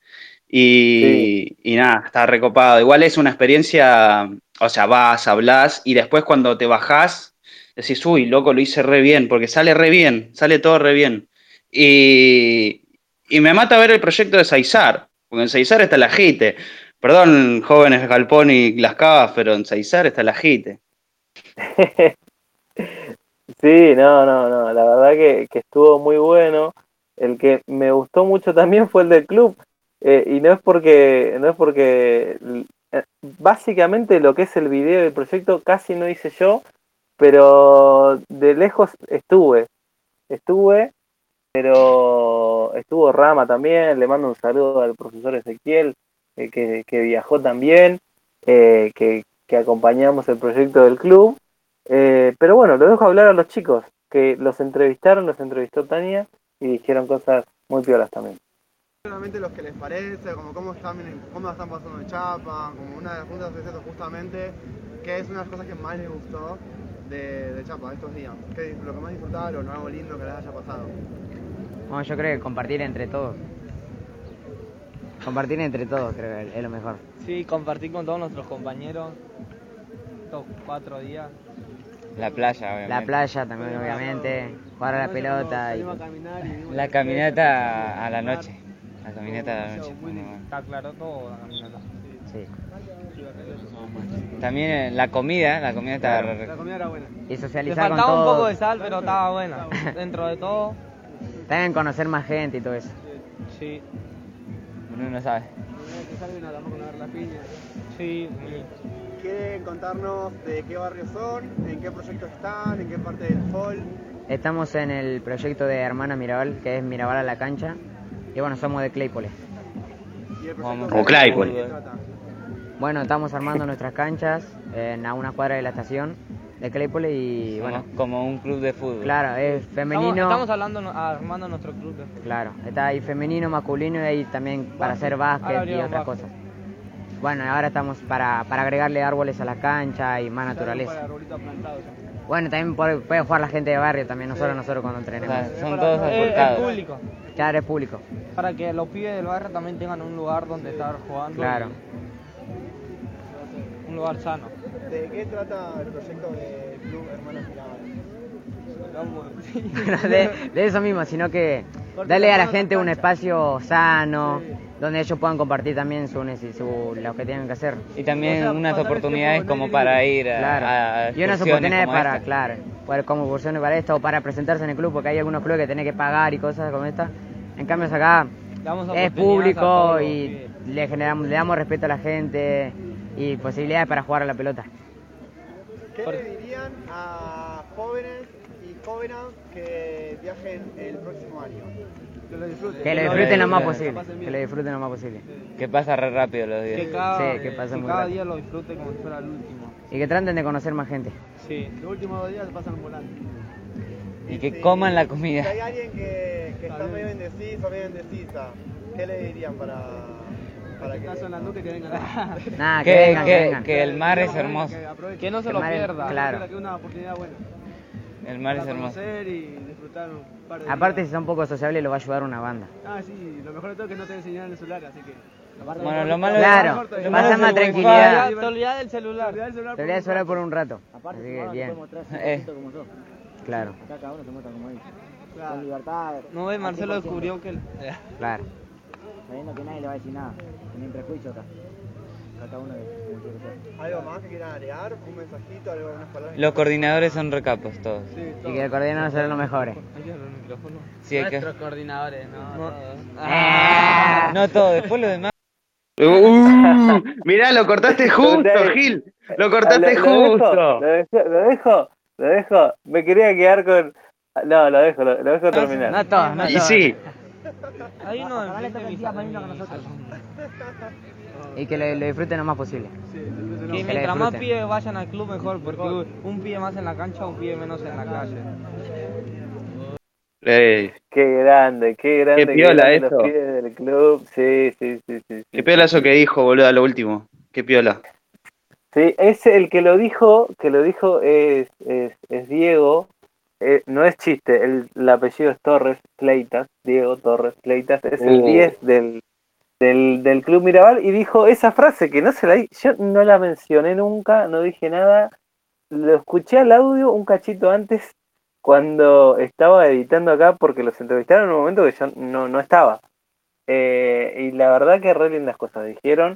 Y, y nada, está recopado. Igual es una experiencia, o sea, vas, hablas y después cuando te bajás, decís, uy, loco, lo hice re bien, porque sale re bien, sale todo re bien. Y, y me mata ver el proyecto de Saizar, porque en Saizar está la Jite. Perdón, jóvenes de Galpón y Las Cavas, pero en Saizar está la Jite. Sí, no, no, no, la verdad que, que estuvo muy bueno. El que me gustó mucho también fue el del club, eh, y no es porque, no es porque, eh, básicamente lo que es el video del proyecto casi no hice yo, pero de lejos estuve, estuve, pero estuvo Rama también, le mando un saludo al profesor Ezequiel, eh, que, que viajó también, eh, que, que acompañamos el proyecto del club. Eh, pero bueno, lo dejo hablar a los chicos, que los entrevistaron, los entrevistó Tania y dijeron cosas muy piolas también. Realmente los que les parece, como cómo están, cómo la están pasando en Chapa, como una de las preguntas de eso justamente, ¿qué es una de las cosas que más les gustó de, de Chapa estos días? ¿Qué, lo que más disfrutaron o algo lindo que les haya pasado? Bueno, yo creo que compartir entre todos. Compartir entre todos creo que es lo mejor. Sí, compartir con todos nuestros compañeros estos cuatro días. La playa, obviamente. La playa también, obviamente. Jugar a la pelota. Y... La caminata a la noche. La caminata a la noche. Está aclaró todo la caminata. Sí. También eh, la comida, la comida estaba Claro, re- la comida era buena. Y Le socializar con faltaba un todos. poco de sal, pero estaba buena. Dentro de todo, También conocer más gente y todo eso. sí. uno no sabe. Sí, sí. ¿quieren contarnos de qué barrio son, en qué proyecto están, en qué parte del hall? Estamos en el proyecto de Hermana Mirabal, que es Mirabal a la cancha. Y bueno, somos de Claypole. ¿Y el proyecto O Claypole. ¿de qué trata? Bueno, estamos armando nuestras canchas en, a una cuadra de la estación de Claypole y Somos bueno, como un club de fútbol. claro, es femenino. Estamos, estamos hablando, no- armando nuestro club de fútbol. Claro, está ahí femenino, masculino y ahí también para hacer Ahora básquet y abrieron otras básquet. cosas. Bueno, ahora estamos para, para agregarle árboles a la cancha y más naturaleza. Para arbolitos plantados. Bueno, también puede, puede jugar la gente de barrio también, nosotros nosotros cuando O entrenemos. sea, son todos Eh, el aportados. público. Claro, es público. Para que los pibes del barrio también tengan un lugar donde estar jugando. Claro. Un lugar sano. ¿De qué trata el proyecto del Club Hermanas Mirabal? de, de eso mismo, sino que darle a la gente un espacio sano, donde ellos puedan compartir también su, nece- su, lo que tienen que hacer. Y también O sea, unas pasar el oportunidades tiempo al como aire para libre. ir a, Claro. a Y unas excursiones oportunidades como para, esta. claro, para- como excursiones para esto o para presentarse en el club, porque hay algunos clubes que tenés que pagar y cosas como esta. En cambio acá Damos es oportunidades a público todos, y sí. le generamos, le damos respeto a la gente y posibilidades para jugar a la pelota. ¿Qué le dirían a jóvenes y jóvenes que viajen el próximo año? Que lo disfruten. Que lo lo disfruten lo más disfruten. posible, que lo disfruten lo más posible. Que pasa re rápido los días. Que cada, Sí, que pasa que muy cada rápido. día lo disfrute como si fuera el último. Y que traten de conocer más gente. Sí. Los últimos dos días se pasan volando. Y que coman la comida. Si hay alguien que, que está medio indeciso, medio indecisa, ¿qué le dirían para, para que... Estás sonando que tienen ganas. Nada, que, Que, vengan, que que, vengan. que el mar es hermoso. Que no se Que lo el mar es- pierda. claro. Que es una oportunidad buena. El mar es Para hermoso. conocer y disfrutar un par de Aparte, si días. son poco sociables, lo va a ayudar una banda. Ah, sí, lo mejor de todo es que no te enseñan el celular, así que... Bueno, lo malo Claro, es lo pasa malo es más el tranquilidad. Te olvidás del celular. Te olvidás del celular Te por voy a un solar rato. por un rato. Así que bien, Eh, claro, Cada uno se muestra como dice. Claro. Con libertad. No ve, Marcelo descubrió que... el- claro. Sabiendo que nadie le va a decir nada. Sin prejuicio acá. Cada uno es como quiere ser. ¿Algo más que quieran agregar? ¿Un mensajito? ¿Algo, unas palabras? los coordinadores son recapos todos. Sí, Y que el coordinador serán los mejores. Sí, hay que- Nuestros coordinadores, no, No. todos. Ah. No todo, después lo demás. Uh, mirá, lo cortaste justo, Gil. Lo cortaste Lo- lo justo. dejo, Lo dejo, lo dejo, lo dejo. Me quería quedar con. No, lo dejo, lo, lo dejo terminar. No todos, no Y todos. sí, Ahí no Ojalá le enfrente toque el mis día más lindo que amigos. nosotros. Y que lo, lo disfruten lo más posible. Que Que mientras la más disfruten. pibes vayan al club mejor, porque un pibe más en la cancha, un pibe menos en la calle. Ey, Qué grande, qué grande. Qué piola grande eso. Los pibes del club, sí, sí, sí, sí. qué piola eso que dijo, boludo, a lo último. Qué piola. Sí, es el que lo dijo, que lo dijo es, es, es Diego, eh, no es chiste, el, el apellido es Torres Cleitas, Diego Torres Cleitas, es el Uh. diez del, del, del Club Mirabal y dijo esa frase que no se la di, yo no la mencioné nunca, no dije nada, lo escuché al audio un cachito antes cuando estaba editando acá porque los entrevistaron en un momento que yo no, no estaba. Eh, y la verdad que re lindas cosas dijeron.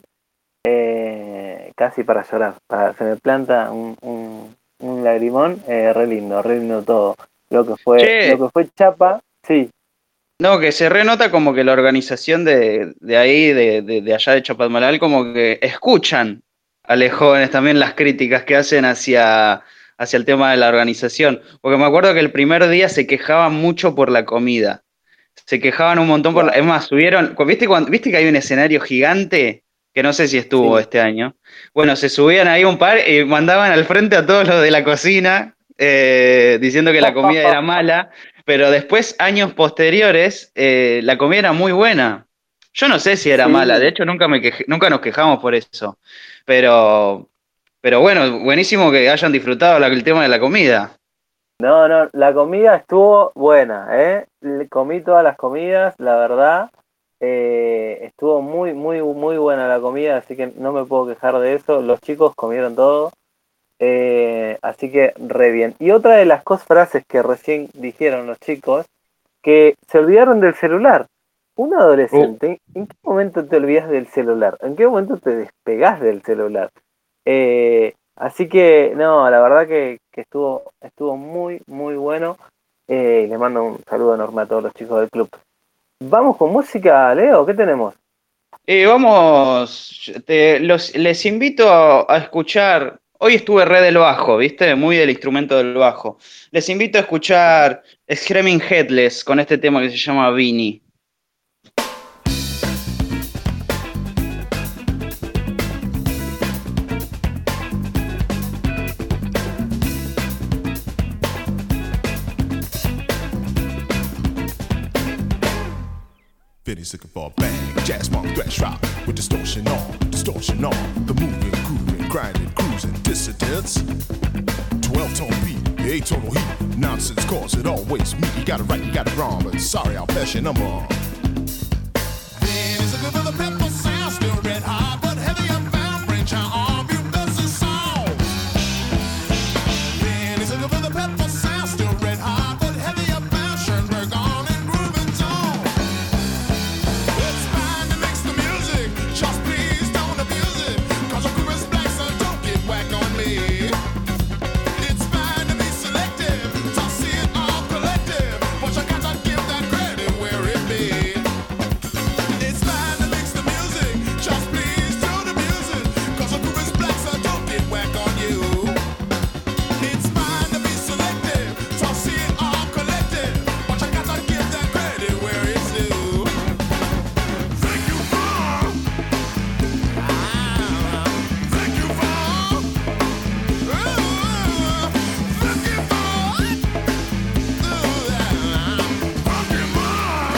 Eh, casi para llorar, para, se me planta un, un, un lagrimón, eh, re lindo, re lindo todo. Lo que fue, Che. lo que fue Chapa, sí, No, que se renota como que la organización de, de ahí, de, de, de allá de Chapadmalal, como que escuchan a los jóvenes también las críticas que hacen hacia, hacia el tema de la organización. Porque me acuerdo que el primer día se quejaban mucho por la comida. Se quejaban un montón por la... Es más, subieron... ¿Viste, cuando, ¿Viste que hay un escenario gigante? Que no sé si estuvo Sí. este año. Bueno, se subían ahí un par y mandaban al frente a todos los de la cocina eh, diciendo que la comida era mala, pero después, años posteriores, eh, la comida era muy buena. Yo no sé si era Sí. mala, de hecho nunca, me quejé- nunca nos quejamos por eso, pero, pero bueno, buenísimo que hayan disfrutado la- el tema de la comida. no, no, la comida estuvo buena, ¿eh? Le- Comí todas las comidas, la verdad, eh, estuvo muy, muy, muy buena la comida, así que no me puedo quejar de eso, los chicos comieron todo, eh, así que re bien. Y otra de las cosas, frases que recién dijeron los chicos, que se olvidaron del celular. Un adolescente, ¿en qué momento te olvidas del celular? ¿En qué momento te despegás del celular? Eh, así que, no, la verdad que, que estuvo estuvo muy, muy bueno. Eh, les mando un saludo enorme a todos los chicos del club. Vamos con música, Leo, ¿qué tenemos? Eh, vamos, te- los, les invito a, a escuchar. Hoy estuve re del bajo, ¿viste? Muy del instrumento del bajo. Les invito a escuchar Screaming Headless con este tema que se llama Beanie. Vinny's looking for a bang, jazz funk, thrash rock with distortion on, distortion on. The moving, grooving, grinding, cruising, dissidents. twelve-tone beat, eight-tonal heat. Nonsense cause it always me. You got it right, you got it wrong, but sorry, I'll pass your number on. Vinny's looking for the pepper sound, still red hot, but heavy and bound, bring your arm, you best a song. Vinny's looking for the pepper sound, still red hot, but heavy and bound, Schoenberg on and grooving tone. It's fine to mix the music, just please don't abuse it, cause a group is black, so don't get whack on me. It's fine to be selective, to see it all collective, but you gotta give that credit where it be. It's fine to mix the music, just please don't abuse it, cause a group is black, so don't get whack on you. It's fine to be selective, to see it all collective, but you gotta give that credit where it's due. Thank you for, ah, thank you for, uh, thank you for, uh, fucking more.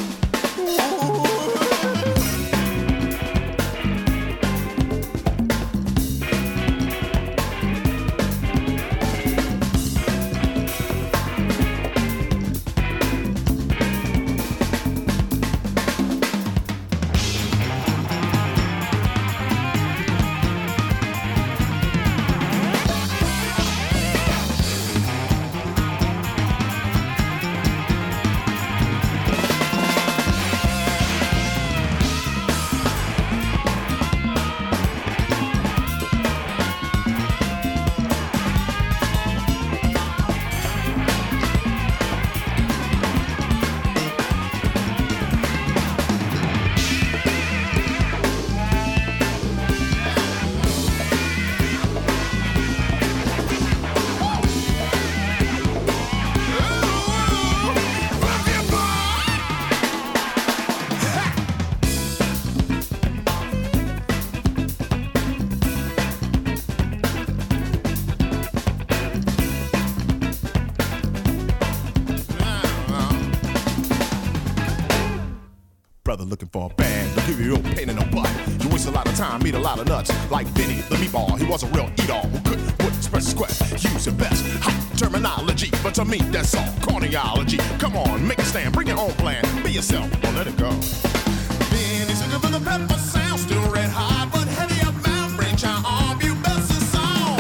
Brother looking for a band to give you your pain in the butt. You waste a lot of time, eat a lot of nuts. Like Vinny the meatball, he was a real eat-all who couldn't put express his quest. Use your best hot terminology, but to me that's all cardiology. Come on, make a stand, bring your own plan. Be yourself, or let it go. Vinny's looking for the pepper sound, still red hot, but heavy up mouth, bring your arm, you best a song.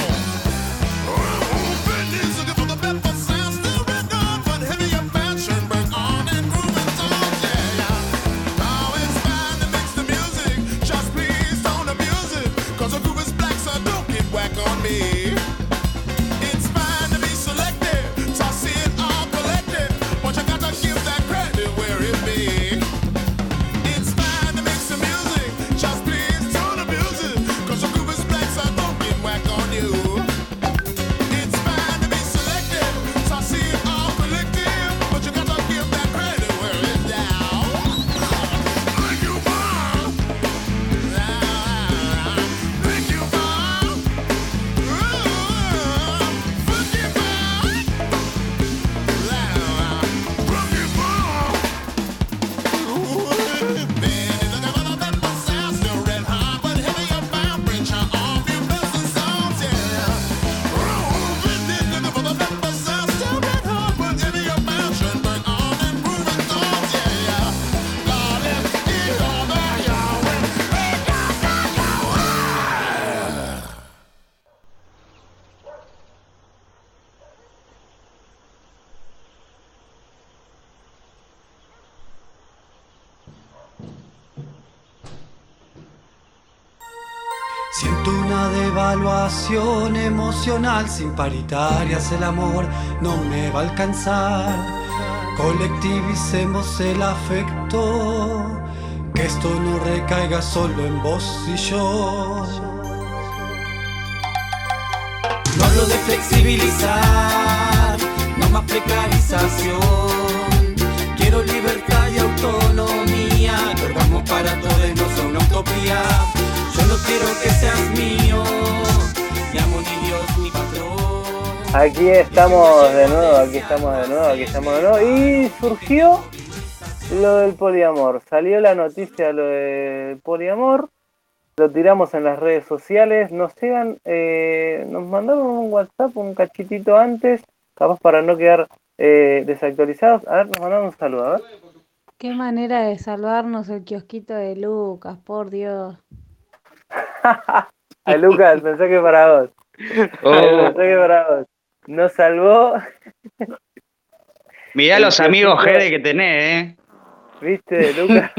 Vinny's looking for the pepper sound, still red hot, but heavy up mouth, Schoenberg on and grooving songs, yeah, yeah. Now it's fine to mix the music, just please don't abuse it, cause a group is black, so don't get whack on me. It's fine to be selective, so see it all collective, but you gotta give that credit where it be. It's fine to mix the music, just please don't abuse it, cause a group is black, so don't get whack on you. It's fine to be selective, so see it all collective, but you gotta give that credit where it's down. Thank you for, thank you for, thank you for, Siento una devaluación emocional, sin paritarias el amor no me va a alcanzar. Colectivicemos el afecto, que esto no recaiga solo en vos y yo. No hablo de flexibilizar, no más precarización. Quiero libertad y autonomía, que orgasmo para todos no son una utopía. Yo no quiero que seas mío, ni amo ni Dios ni patrón. Aquí estamos de nuevo, aquí estamos de nuevo, aquí estamos de nuevo. Y surgió lo del poliamor. Salió la noticia lo del poliamor. Lo tiramos en las redes sociales. Nos llegan, eh, nos mandaron un WhatsApp un cachitito antes, capaz para no quedar eh, desactualizados. A ver, nos mandaron un saludo, a ver. Qué manera de salvarnos el kiosquito de Lucas, por Dios. A Lucas, mensaje para vos. Oh. Mensaje para vos. Nos salvó. Mirá el los amigos kiosquito. Gede que tenés, eh. ¿Viste, Lucas?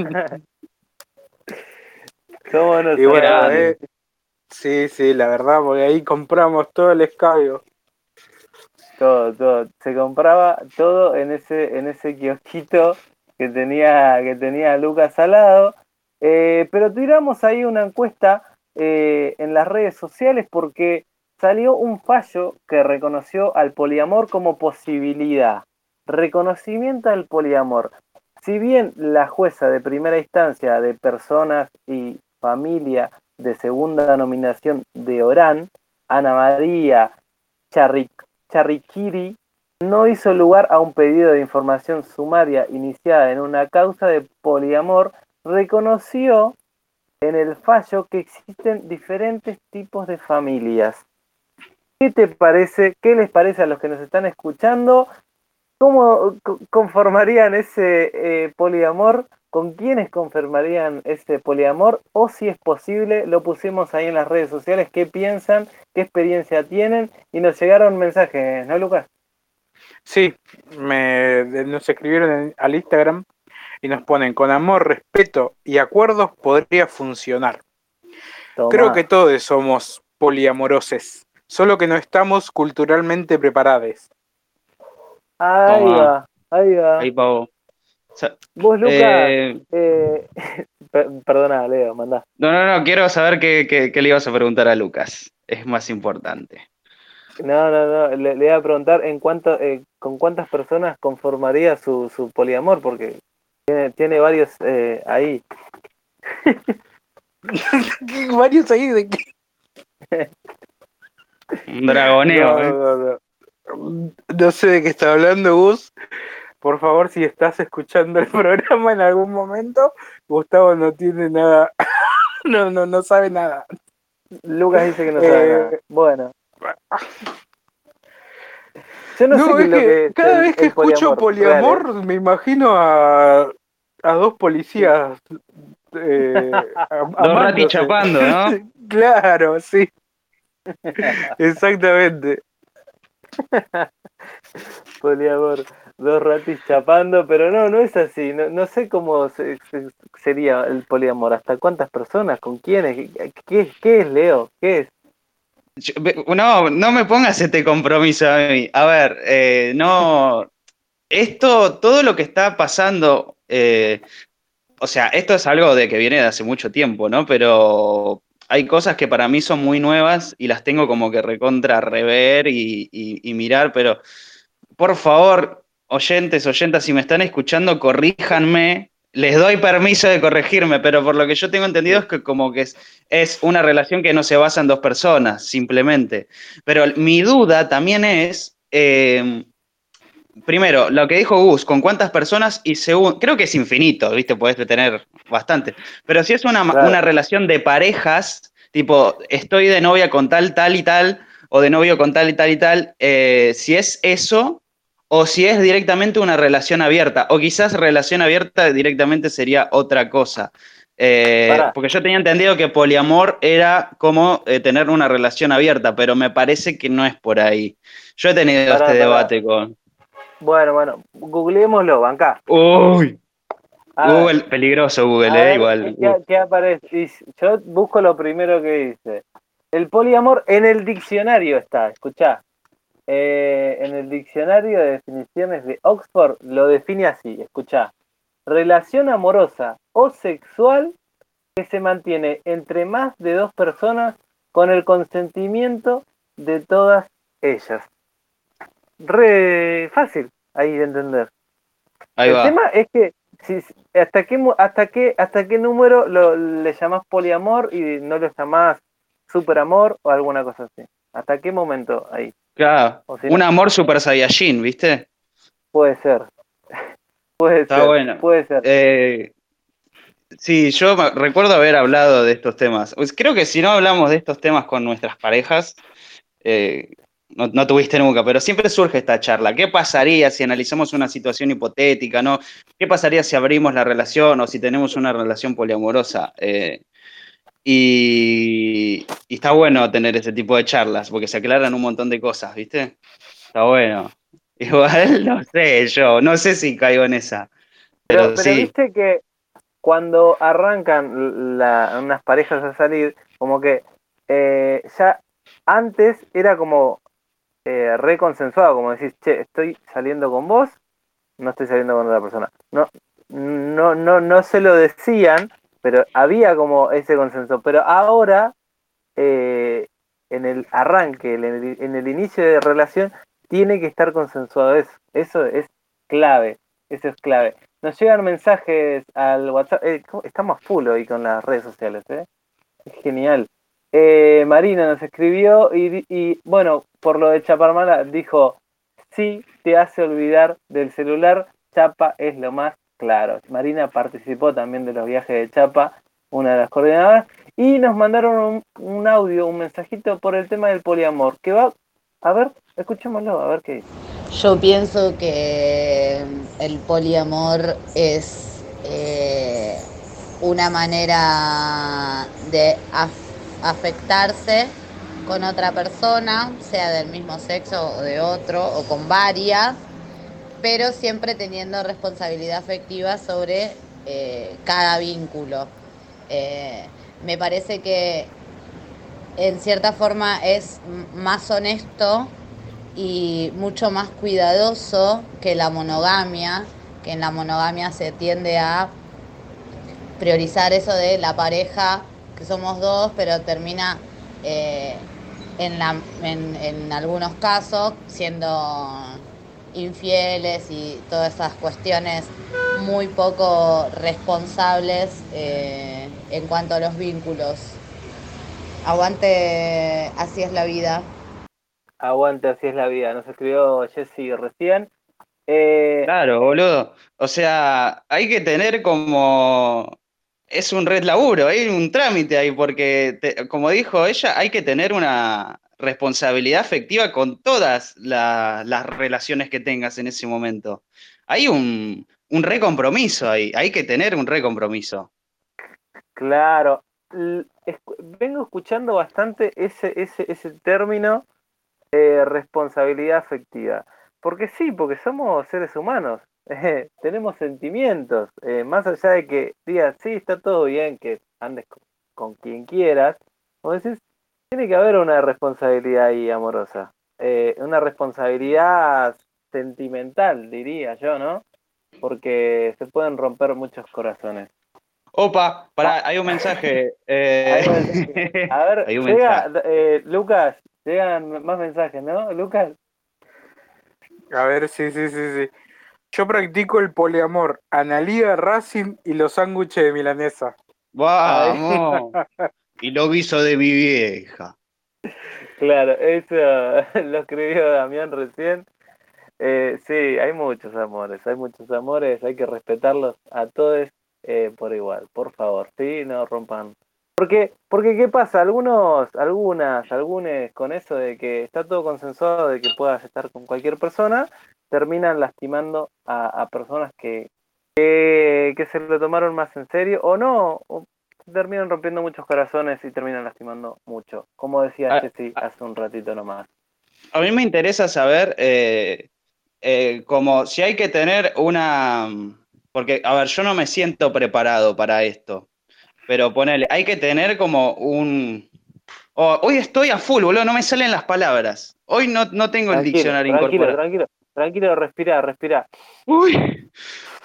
¿Cómo nos Y bueno, salvaron? eh, sí, sí, la verdad, porque ahí compramos todo el escabio. Todo, todo. Se compraba todo en ese, en ese kiosquito que tenía, que tenía Lucas al lado. Eh, pero tiramos ahí una encuesta eh, en las redes sociales porque salió un fallo que reconoció al poliamor como posibilidad. Reconocimiento al poliamor. Si bien la jueza de primera instancia de personas y familia de segunda nominación de Orán, Ana María Charri- Charriquiri, no hizo lugar a un pedido de información sumaria iniciada en una causa de poliamor, reconoció en el fallo que existen diferentes tipos de familias. ¿Qué te parece? ¿Qué les parece a los que nos están escuchando? ¿Cómo co- conformarían ese eh, poliamor? ¿Con quiénes conformarían ese poliamor? O si es posible, lo pusimos ahí en las redes sociales. ¿Qué piensan? ¿Qué experiencia tienen? Y nos llegaron mensajes, ¿no, Lucas? Sí, me, nos escribieron en- al Instagram y nos ponen: con amor, respeto y acuerdos podría funcionar. Tomá. Creo que todos somos poliamoroses, solo que no estamos culturalmente preparados. Ahí Tomá. va, ahí va. Ahí, Pavo. O sea, Vos, Lucas, eh, eh, per- perdona, Leo, mandá. no, no, no, quiero saber qué, qué- qué le ibas a preguntar a Lucas. Es más importante. No, no, no, le, le iba a preguntar en cuánto, eh, con cuántas personas conformaría su, su poliamor, porque tiene, tiene varios eh, ahí. Varios ahí de qué. Un dragoneo, No, ¿eh? no, no. No sé de qué está hablando Gus. Por favor, si estás escuchando el programa en algún momento, Gustavo no tiene nada, no, no, no sabe nada. Lucas dice que no sabe Eh, nada. Bueno. Yo no, No, sé qué es es lo que que es cada el- vez que el escucho poliamor, poliamor, me imagino a, a dos policías eh, a- Dos ratis amándose. chapando, ¿no? Claro, sí. Exactamente. poliamor, dos ratis chapando, pero no, no es así. No, no sé cómo se- se- sería el poliamor. ¿Hasta cuántas personas? ¿Con quiénes? ¿Qué, qué, qué es, Leo? ¿Qué es? Yo- ve- no, no me pongas este compromiso a mí. A ver, eh, no. Esto, todo lo que está pasando, eh, o sea, esto es algo de que viene de hace mucho tiempo, ¿no? Pero hay cosas que para mí son muy nuevas y las tengo como que recontra rever y, y- y mirar, pero por favor, oyentes, oyentas, si me están escuchando, corríjanme. Les doy permiso de corregirme, pero por lo que yo tengo entendido es que como que es, es una relación que no se basa en dos personas, simplemente. Pero mi duda también es, eh, primero, lo que dijo Gus, ¿con cuántas personas? Y segundo, creo que es infinito, ¿viste? Podés tener bastante. Pero si es una, Claro. una relación de parejas, tipo, estoy de novia con tal, tal y tal, o de novio con tal y tal y tal, eh, si es eso, o si es directamente una relación abierta, o quizás relación abierta directamente sería otra cosa. Eh, Pará. porque yo tenía entendido que poliamor era como eh, tener una relación abierta, pero me parece que no es por ahí. Yo he tenido Pará, este pará. debate con... Bueno, bueno, googleémoslo, bancá. Uy, A ver. Google, peligroso Google, A eh, ver, igual. ¿qué, qué aparece? Y yo busco lo primero que dice. El poliamor en el diccionario está, escuchá. Eh, en el diccionario de definiciones de Oxford lo define así, escuchá. relación amorosa o sexual que se mantiene entre más de dos personas con el consentimiento de todas ellas. Re fácil ahí de entender. Ahí el va. tema es que si, hasta qué mu- hasta qué hasta qué número lo, le llamás poliamor y no lo llamás superamor o alguna cosa así. ¿Hasta qué momento ahí? Claro, O si un no, amor super saiyajin, ¿viste? puede ser. Puede Está ser, bueno. puede ser. Eh, sí, yo me- recuerdo haber hablado de estos temas. Pues creo que si no hablamos de estos temas con nuestras parejas, eh, no, no tuviste nunca, pero siempre surge esta charla. ¿Qué pasaría si analizamos una situación hipotética, ¿no? ¿Qué pasaría si abrimos la relación o si tenemos una relación poliamorosa? Eh, y, y está bueno tener ese tipo de charlas, porque se aclaran un montón de cosas, ¿viste? Está bueno. Igual, no sé, yo, no sé si caigo en esa, Pero, pero pero sí. viste que cuando arrancan la- unas parejas a salir, como que eh, ya antes era como eh, reconsensuado, como decís, che, estoy saliendo con vos, no estoy saliendo con otra persona. No, no, no, no se lo decían, pero había como ese consenso. Pero ahora, eh, en el arranque, en el, en el inicio de relación, tiene que estar consensuado eso. Eso es clave, eso es clave. Nos llegan mensajes al WhatsApp, eh, ¿cómo? Estamos full hoy con las redes sociales, ¿eh? Es genial. Eh, Marina nos escribió y, di- y, bueno, por lo de Chaparmala, dijo, sí te hace olvidar del celular, Chapa es lo más claro. Marina participó también de los viajes de Chapa, una de las coordinadoras, y nos mandaron un, un audio, un mensajito por el tema del poliamor, que va, a ver, escuchémoslo, a ver qué dice. Yo pienso que el poliamor es eh, una manera de af- afectarse con otra persona, sea del mismo sexo o de otro, o con varias, pero siempre teniendo responsabilidad afectiva sobre eh, cada vínculo. Eh, me parece que en cierta forma es m- más honesto y mucho más cuidadoso que la monogamia, que en la monogamia se tiende a priorizar eso de la pareja, que somos dos, pero termina eh, en, la, en, en algunos casos siendo infieles y todas esas cuestiones muy poco responsables eh, en cuanto a los vínculos. Aguante, así es la vida. Aguante, así es la vida. Nos escribió Jessy recién. Eh, Claro, boludo. O sea, hay que tener como... Es un red laburo, hay un trámite ahí, porque, te- como dijo ella, hay que tener una responsabilidad afectiva con todas la- las relaciones que tengas en ese momento. Hay un, un recompromiso ahí, hay que tener un recompromiso. Claro, L- escu- vengo escuchando bastante ese, ese, ese término, eh, responsabilidad afectiva. Porque sí, porque somos seres humanos, eh, tenemos sentimientos, eh, más allá de que digas, sí, está todo bien, que andes con, con quien quieras, como decís, tiene que haber una responsabilidad ahí amorosa, eh, una responsabilidad sentimental, diría yo, ¿no? Porque se pueden romper muchos corazones. Opa, pará, hay un mensaje. eh, Hay un mensaje. A ver, hay un llega, mensaje. eh, Lucas, llegan más mensajes, ¿no? Lucas. A ver, sí, sí, sí, sí. Yo practico el poliamor, Analía, Racing y los sándwiches de milanesa. Vamos. Y lo guiso de mi vieja. Claro, eso lo escribió Damián recién. Eh, sí, hay muchos amores, hay muchos amores, hay que respetarlos a todos eh, por igual, por favor, sí, no rompan. Porque, porque ¿qué pasa? Algunos, algunas, algunos con eso de que está todo consensuado de que puedas estar con cualquier persona, terminan lastimando a, a personas que, que, que se lo tomaron más en serio o no, o terminan rompiendo muchos corazones y terminan lastimando mucho, como decía Ah, Jessy hace un ratito nomás. A mí me interesa saber, eh, eh, como si hay que tener una... Porque, a ver, yo no me siento preparado para esto, pero ponele, hay que tener como un... Oh, hoy estoy a full, boludo, no me salen las palabras. Hoy no, no tengo el Tranquilo, diccionario tranquilo, incorporado. tranquilo, tranquilo, respira, respira. Uy.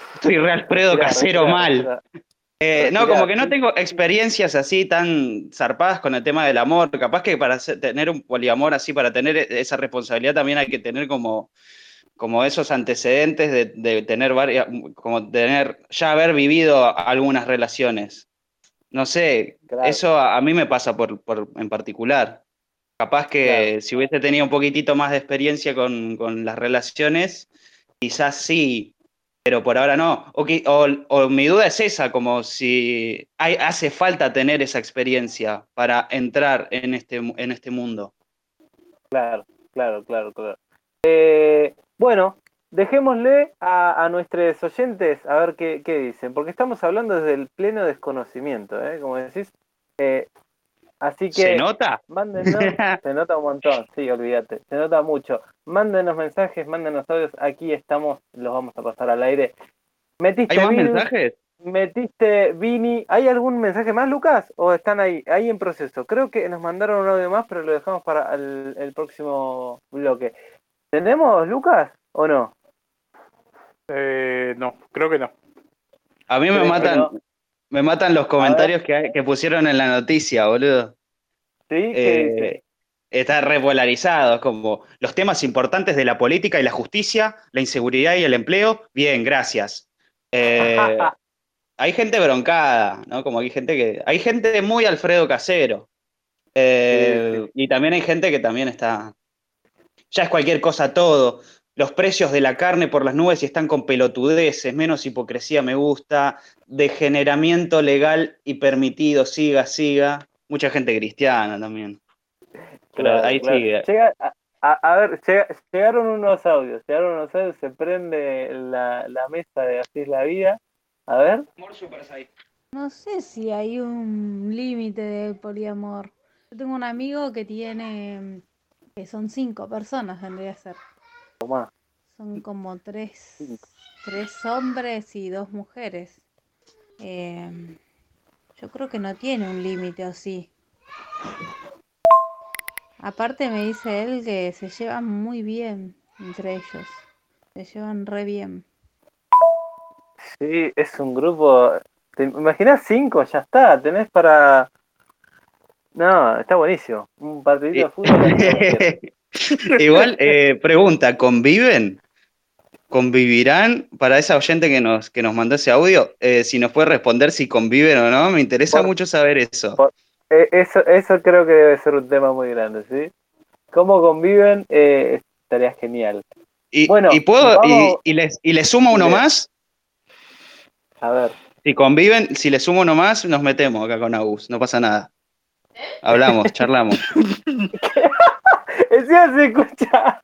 Estoy re Alfredo Respirá, Casero respirá, mal. respirá. Eh, no, Respirá, como que no sí. tengo experiencias así tan zarpadas con el tema del amor. Capaz que para hacer- tener un poliamor así, para tener e- esa responsabilidad también hay que tener como, como esos antecedentes de, de tener varias, como tener, ya haber vivido algunas relaciones. No sé, Claro, eso a, a mí me pasa por, por, en particular. Capaz claro. que si hubiese tenido un poquitito más de experiencia con, con las relaciones, quizás sí, pero por ahora no. O, qui- o- o mi duda es esa, como si hay, hace falta tener esa experiencia para entrar en este, mu- en este mundo. Claro, claro, claro, claro. Eh, bueno, dejémosle a, a nuestros oyentes a ver qué, qué dicen, porque estamos hablando desde el pleno desconocimiento, ¿eh? Como decís. Eh, así ¿Se que nota? mándenos, se nota un montón, sí, olvídate, se nota mucho. Mándenos mensajes, mándenos audios, aquí estamos, los vamos a pasar al aire. ¿Hay Metiste más Virus, mensajes? metiste Vini. ¿Hay algún mensaje más, Lucas? ¿O están ahí, ahí en proceso? Creo que nos mandaron un audio más, pero lo dejamos para el, el próximo bloque. ¿Tenemos, Lucas, o no? Eh, no, creo que no. A mí me ¿Crees que matan, no? me matan los A ver, comentarios que, hay- que pusieron en la noticia, boludo. ¿sí? ¿Qué dice? Eh, está repolarizado, es como los temas importantes de la política y la justicia, la inseguridad y el empleo, bien, gracias. Eh, hay gente broncada, ¿no? Como hay gente que. Hay gente muy Alfredo Casero. Eh, Sí, y también hay gente que también está. Ya es cualquier cosa todo. Los precios de la carne por las nubes y están con pelotudeces, menos hipocresía me gusta, degeneramiento legal y permitido, siga, siga. Mucha gente cristiana también. Pero claro, ahí claro. sigue. Llega, a, a- a ver, llega- llegaron unos audios, llegaron unos audios, se prende la, la mesa de Así es la vida. A ver. No sé si hay un límite del poliamor. Yo tengo un amigo que tiene, que son cinco personas, tendría que ser. Tomá. Son como tres, tres hombres y dos mujeres. Eh, yo creo que no tiene un límite, ¿o sí? Aparte me dice él que se llevan muy bien entre ellos. Se llevan re bien. Sí, es un grupo. ¿Te imaginas cinco? Ya está, tenés para. No, está buenísimo. Un partidito de fútbol. ahí lo quiero. Igual, eh, pregunta, ¿conviven? ¿Convivirán? Para esa oyente que nos, que nos mandó ese audio, eh, si nos puede responder si conviven o no, me interesa Por- mucho saber eso. por- eh, eso, eso creo que debe ser un tema muy grande, ¿sí? ¿Cómo conviven? Eh, estaría genial. Y, Bueno, y puedo, y, vamos. y les, y les sumo uno Le- más. A ver. Si conviven, si les sumo uno más, nos metemos acá con Agus, no pasa nada. Hablamos, charlamos. Encima se escucha.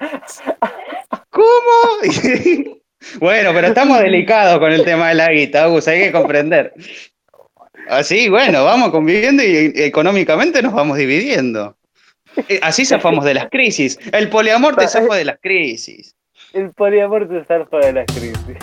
¿Cómo? Bueno, pero estamos delicados con el tema de la guita, Agus, hay que comprender. Así, bueno, vamos conviviendo y económicamente nos vamos dividiendo. Eh, Así zafamos de las crisis. El poliamor te zafa de las crisis. El poliamor te zarpa de las crisis.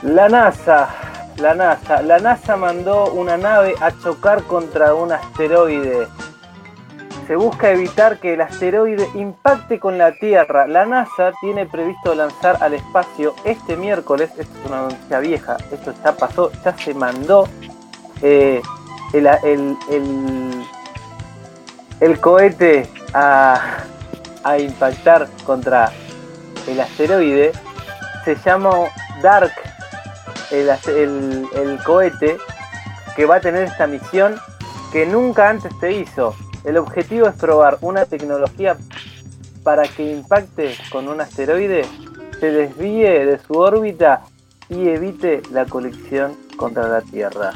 La NASA, la NASA, la NASA mandó una nave a chocar contra un asteroide. Se busca evitar que el asteroide impacte con la Tierra. La NASA tiene previsto lanzar al espacio este miércoles, esto es una noticia vieja, esto ya pasó, ya se mandó eh, el, el, el, el cohete a, a impactar contra el asteroide. Se llama Dark, el, el, el cohete que va a tener esta misión que nunca antes se hizo. El objetivo es probar una tecnología para que impacte con un asteroide, se desvíe de su órbita y evite la colisión contra la Tierra.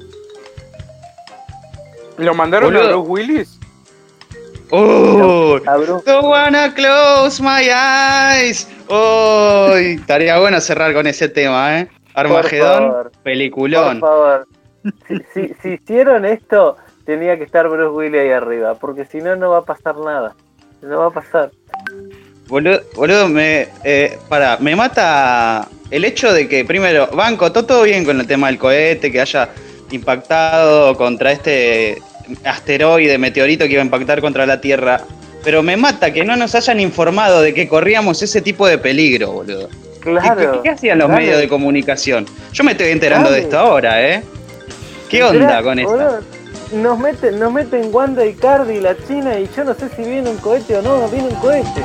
¿Lo mandaron Boludo. a Bruce Willis? ¡Oh! A Bruce. Don't wanna close my eyes. ¡Oh! Estaría bueno cerrar con ese tema, ¿eh? Armagedón, favor. peliculón. Por favor, si, si, si hicieron esto, tenía que estar Bruce Willis ahí arriba, porque si no, no va a pasar nada. No va a pasar. Boludo, boludo me, eh, para, me mata el hecho de que, primero, banco, todo, todo bien con el tema del cohete, que haya impactado contra este asteroide, meteorito que iba a impactar contra la Tierra, pero me mata que no nos hayan informado de que corríamos ese tipo de peligro, boludo. Claro. ¿Qué, qué, qué hacían los dale. medios de comunicación? Yo me estoy enterando Dale. de esto ahora, ¿eh? ¿Qué onda con esto? Boludo, Nos meten, nos meten Wanda y Cardi, la China, y yo no sé si viene un cohete o no, no viene un cohete.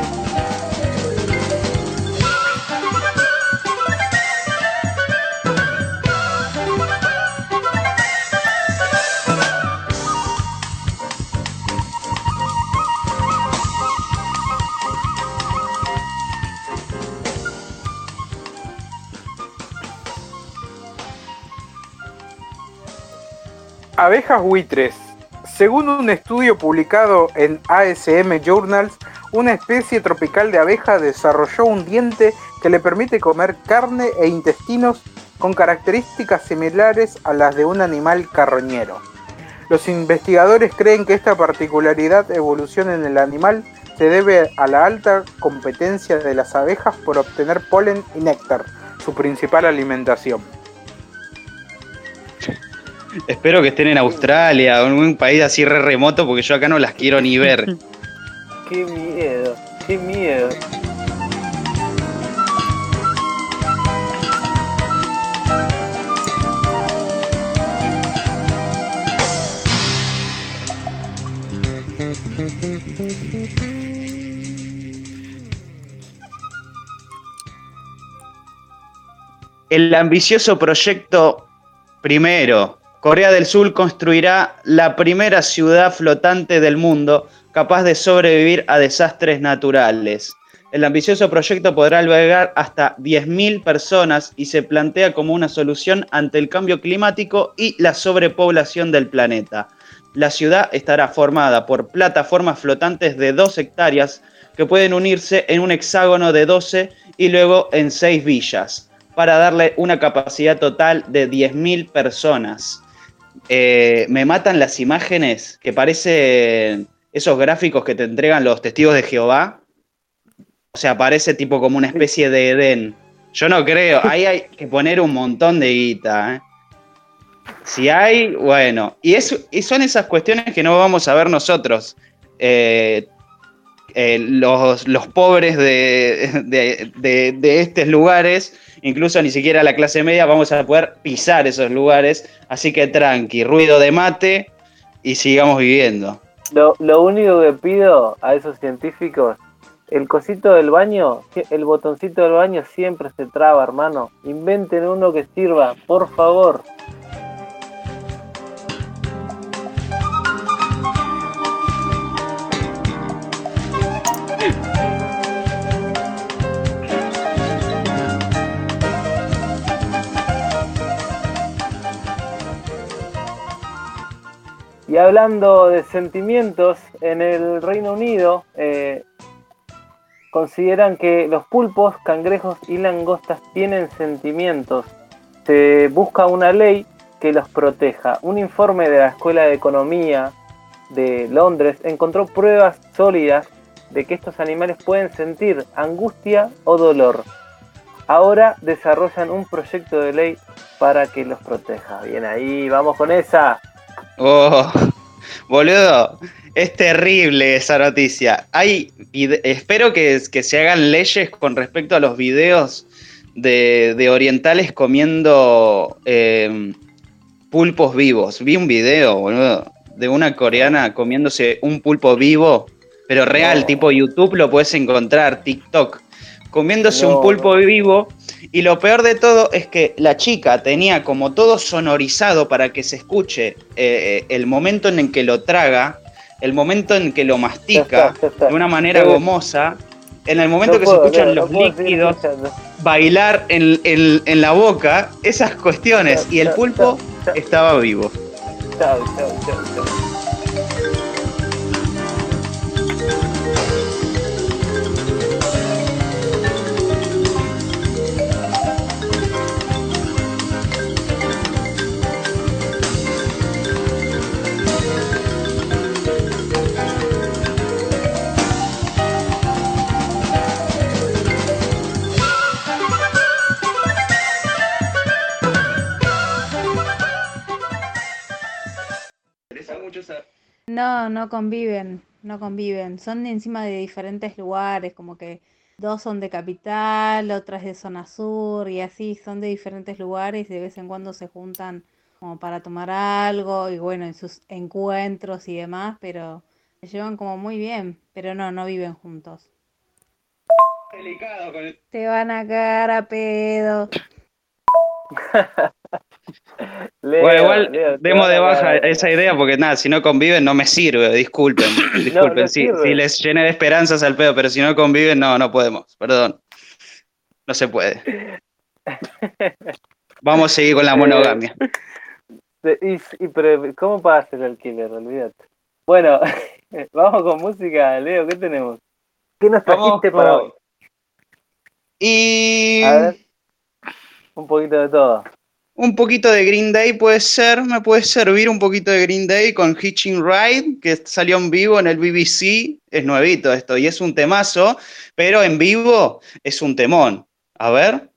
Abejas buitres. Según un estudio publicado en A S M Journals, una especie tropical de abeja desarrolló un diente que le permite comer carne e intestinos con características similares a las de un animal carroñero. Los investigadores creen que esta particularidad de evolución en el animal se debe a la alta competencia de las abejas por obtener polen y néctar, su principal alimentación. Espero que estén en Australia o en un país así re remoto, porque yo acá no las quiero ni ver. Qué miedo, qué miedo. El ambicioso proyecto primero. Corea del Sur construirá la primera ciudad flotante del mundo capaz de sobrevivir a desastres naturales. El ambicioso proyecto podrá albergar hasta diez mil personas y se plantea como una solución ante el cambio climático y la sobrepoblación del planeta. La ciudad estará formada por plataformas flotantes de dos hectáreas que pueden unirse en un hexágono de doce y luego en seis villas, para darle una capacidad total de diez mil personas. Eh, me matan las imágenes que parecen esos gráficos que te entregan los testigos de Jehová. O sea, parece tipo como una especie de Edén. Yo no creo, ahí hay que poner un montón de guita, ¿eh? Si hay, bueno. Y, es, y son esas cuestiones que no vamos a ver nosotros. Eh, eh, los, los pobres de, de, de, de estos lugares, incluso ni siquiera la clase media, vamos a poder pisar esos lugares. Así que tranqui, ruido de mate y sigamos viviendo. Lo, lo único que pido a esos científicos, el cosito del baño, el botoncito del baño siempre se traba, hermano. Inventen uno que sirva, por favor. Y hablando de sentimientos, en el Reino Unido eh, consideran que los pulpos, cangrejos y langostas tienen sentimientos. Se busca una ley que los proteja. Un informe de la Escuela de Economía de Londres encontró pruebas sólidas de que estos animales pueden sentir angustia o dolor. ahora desarrollan un proyecto de ley para que los proteja. Bien ahí, vamos con esa. Oh, boludo, es terrible esa noticia. Hay, vide- espero que, que se hagan leyes con respecto a los videos de, de orientales comiendo eh, pulpos vivos. Vi un video, boludo, de una coreana comiéndose un pulpo vivo, pero real, No. tipo YouTube lo puedes encontrar, TikTok, comiéndose No, un pulpo no. vivo. Y lo peor de todo es que la chica tenía como todo sonorizado para que se escuche eh, el momento en el que lo traga, el momento en que lo mastica Ya está, ya está. de una manera Eh, gomosa, en el momento no que puedo, se escuchan Leo, no los puedo seguir líquidos escuchando. bailar en, en- en la boca, esas cuestiones, y el pulpo estaba vivo. Chao, chao, chao, chao. No, no conviven, no conviven. Son de encima de diferentes lugares, como que dos son de capital, otras de zona sur y así, son de diferentes lugares y de vez en cuando se juntan como para tomar algo y bueno, en sus encuentros y demás, pero se llevan como muy bien, pero no, no viven juntos. Te van a cagar a pedo. Leo, Bueno, igual Leo, te demos van de a baja cagar. esa idea porque nada, si no conviven no me sirve, disculpen, disculpen, no si, sirve. si les llené de esperanzas al pedo, pero si no conviven no, no podemos, perdón, no se puede. Vamos a seguir con la Eh, monogamia. Sí, Y, y- pero, ¿cómo pagas el alquiler? Olvídate. Bueno, vamos con música, Leo, ¿qué tenemos? ¿Qué nos Vamos trajiste para con- hoy? Y A ver, un poquito de todo. un poquito de Green Day puede ser, me puede servir un poquito de Green Day con Hitching Ride, que salió en vivo en el B B C, es nuevito esto, y es un temazo, pero en vivo es un temón. A ver.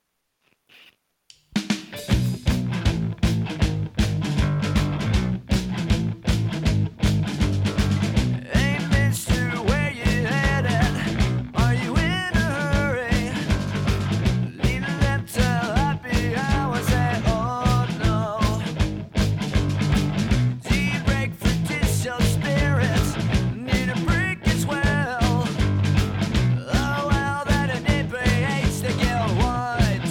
Oh well, that it ain't to get wide.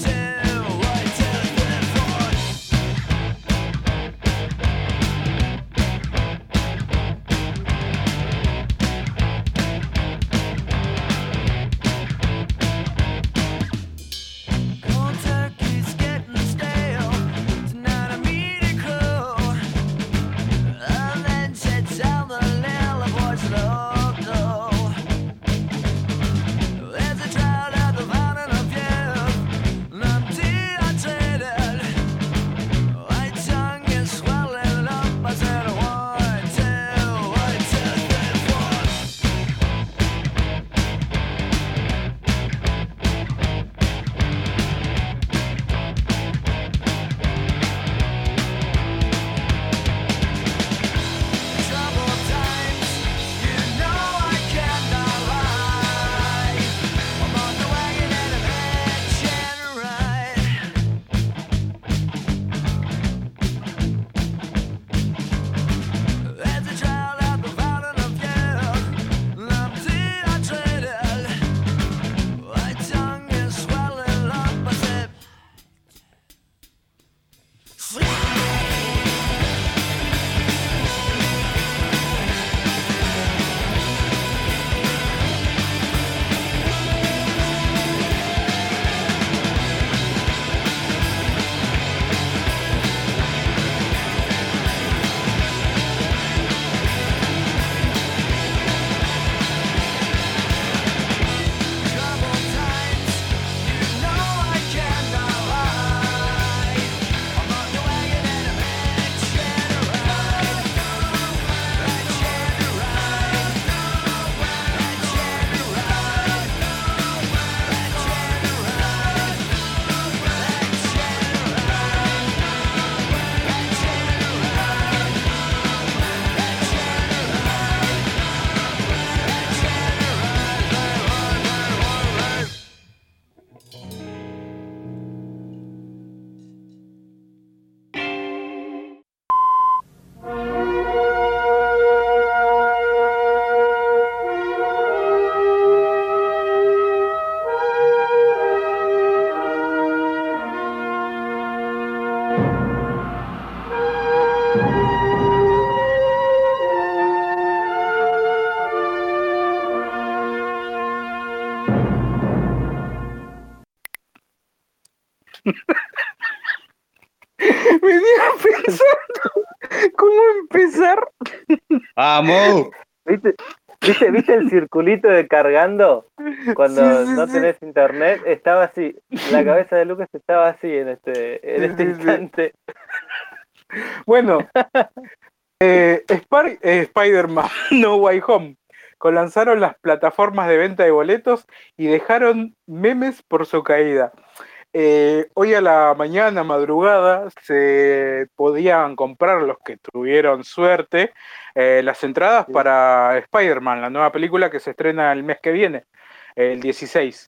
Venía pensando cómo empezar. ¡Vamos! ¿Viste, viste, ¿Viste el circulito de cargando? Cuando Sí, sí, no sí. tenés internet, estaba así. La cabeza de Lucas estaba así en este, en Sí, este sí, sí. instante. Bueno, eh, Spar- eh, Spider-Man No Way Home lanzaron las plataformas de venta de boletos y dejaron memes por su caída. Eh, hoy a la mañana, madrugada, se podían comprar los que tuvieron suerte eh, las entradas para Spider-Man, la nueva película que se estrena el mes que viene, el dieciséis.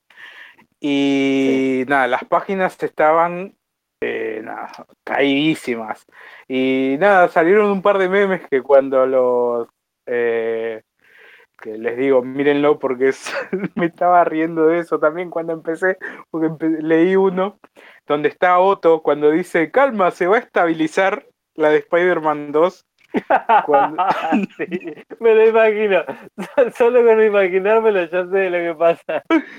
Y nada, las páginas estaban eh, nada, caídísimas. Y nada, salieron un par de memes que cuando los... eh, que les digo, mírenlo porque es, me estaba riendo de eso también cuando empecé, porque empe- leí uno donde está Otto cuando dice, calma, se va a estabilizar la de Spider-Man dos. Cuando... Sí, me lo imagino. Solo con imaginármelo ya sé lo que pasa.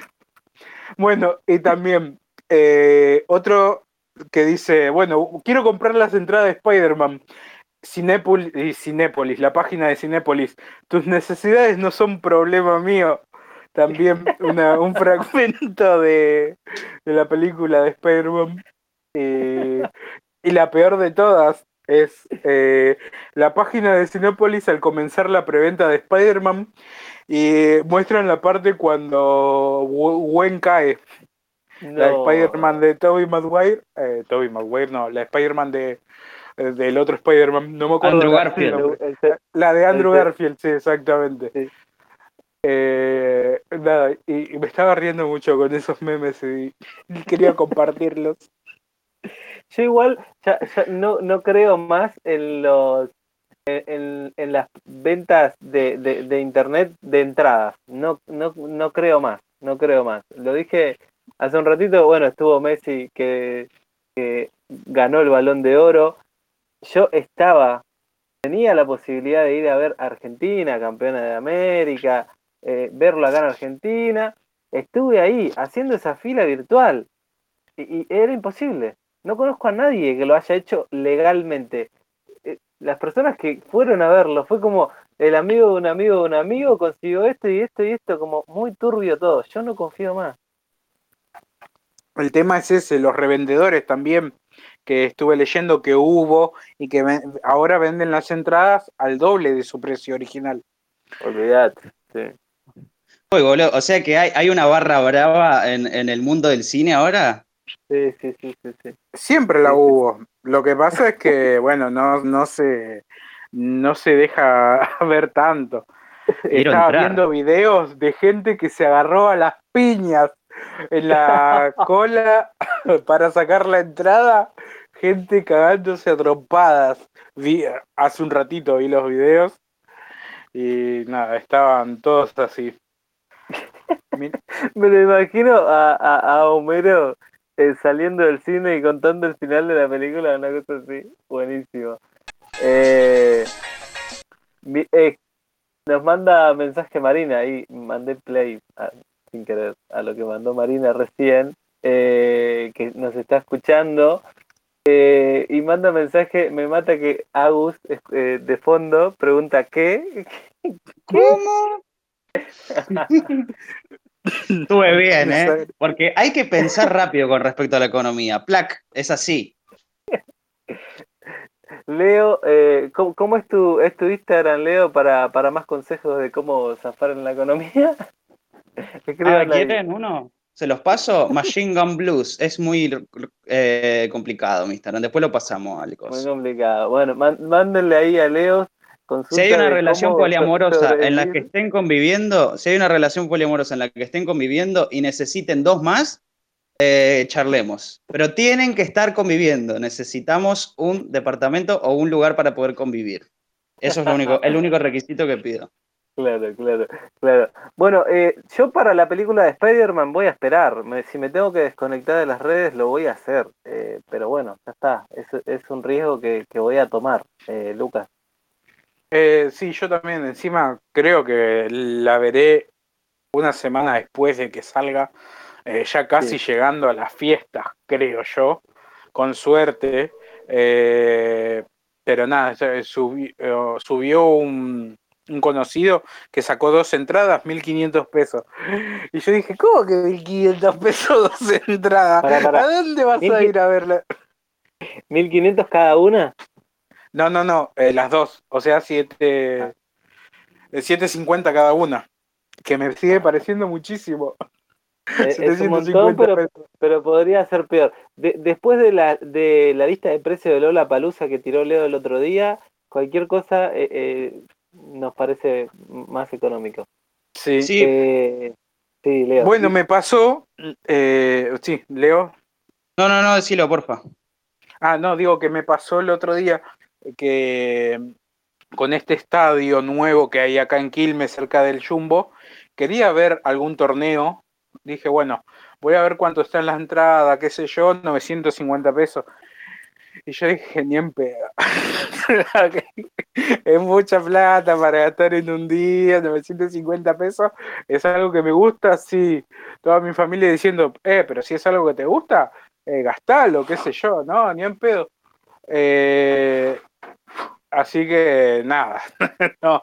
Bueno, y también eh, otro que dice, bueno, quiero comprar las entradas de Spider-Man. Cinépolis, y Cinépolis, la página de Cinépolis. Tus necesidades no son problema mío. También una, un fragmento de, de la película de Spider-Man. Eh, y la peor de todas es eh, la página de Cinépolis al comenzar la preventa de Spider-Man y muestran la parte cuando Gwen cae. La de No. Spider-Man de Tobey Maguire, eh, Tobey Maguire no, la Spider-Man de eh, del otro Spider-Man, no me acuerdo Andrew la, Garfield. nombre. El se- La de Andrew el se- Garfield, sí, exactamente. Sí. Eh, nada, y, y me estaba riendo mucho con esos memes y, y quería compartirlos. Yo igual ya, ya no, no creo más en los en, en las ventas de, de, de internet de entradas. No, no, no creo más, no creo más. Lo dije hace un ratito, bueno, estuvo Messi que, que ganó el Balón de Oro. Yo estaba, tenía la posibilidad de ir a ver Argentina, campeona de América, eh, verlo acá en Argentina. Estuve ahí haciendo esa fila virtual y, y era imposible. No conozco a nadie que lo haya hecho legalmente. Eh, Las personas que fueron a verlo, fue como el amigo de un amigo de un amigo consiguió esto y esto y esto, como muy turbio todo. Yo no confío más. El tema es ese, los revendedores también, que estuve leyendo que hubo y que ven- ahora venden las entradas al doble de su precio original. Olvídate, sí. Uy, boludo, o sea que hay, hay una barra brava en, en el mundo del cine ahora. Sí, sí, sí, sí, sí. Siempre la Sí, sí. hubo. Lo que pasa es que, bueno, no, no se no se deja ver tanto. Quiero Estaba entrar. viendo videos de gente que se agarró a las piñas en la cola para sacar la entrada, gente cagándose a trompadas. Vi, hace un ratito vi los videos y nada, estaban todos así. Mi- Me lo imagino a, a, a Homero eh, saliendo del cine y contando el final de la película, una cosa así. Buenísimo. Eh, vi- eh, nos manda mensaje Marina, ahí mandé play a- sin querer a lo que mandó Marina recién, eh, que nos está escuchando. Eh, y manda mensaje, me mata que Agus eh, de fondo pregunta ¿qué? ¿Cómo? Estuve bien, ¿eh? Porque hay que pensar rápido con respecto a la economía. Plac, es así. Leo, eh, ¿cómo, cómo es tu es tu Instagram, Leo, para, para más consejos de cómo zafar en la economía? Ah, Escríbanla ahí. ¿quieren uno? Se los paso. Machine Gun Blues. Es muy eh, complicado mi Instagram. Después lo pasamos, Muy Alecos. complicado. Bueno, man- mándenle ahí a Leo consulta Si hay una de relación cómo so- poliamorosa en la que sobrevivir. estén conviviendo, si hay una relación poliamorosa en la que estén conviviendo y necesiten dos más, eh, charlemos. Pero tienen que estar conviviendo. Necesitamos un departamento o un lugar para poder convivir. Eso es lo único, el único requisito que pido. Claro, claro, claro. Bueno, eh, yo para la película de Spider-Man voy a esperar. Me- si me tengo que desconectar de las redes, lo voy a hacer. Eh, pero bueno, ya está. Es, es un riesgo que, que voy a tomar, eh, Lucas. Eh, sí, yo también. Encima creo que la veré una semana después de que salga. eh, ya casi sí. llegando a las fiestas, creo yo, con suerte. Eh, pero nada, subi, uh, subió un, un conocido que sacó dos entradas, mil quinientos pesos. Y yo dije, ¿cómo que mil quinientos pesos dos entradas? Para, para. ¿A dónde vas a ir a verla? ¿mil quinientos cada una? No, no, no, eh, las dos. O sea, siete, siete cincuenta cada una. Que me sigue pareciendo muchísimo. Eh, es un montón, pero, pero podría ser peor. De, después de la, de la lista de precios de Lollapalooza que tiró Leo el otro día, cualquier cosa eh, eh, nos parece más económico. Sí, sí. Eh, sí Leo. Bueno, me pasó. Eh, sí, Leo. No, no, no, decilo, porfa. Ah, no, digo que me pasó el otro día que con este estadio nuevo que hay acá en Quilmes, cerca del Jumbo, quería ver algún torneo. Dije, bueno, voy a ver cuánto está en la entrada, qué sé yo, novecientos cincuenta pesos. Y yo dije, ni en pedo. Es mucha plata para gastar en un día, novecientos cincuenta pesos. ¿Es algo que me gusta? Sí. Toda mi familia diciendo, eh, pero si es algo que te gusta, eh, gastalo, qué sé yo. No, ni en pedo. Eh, así que, nada. No.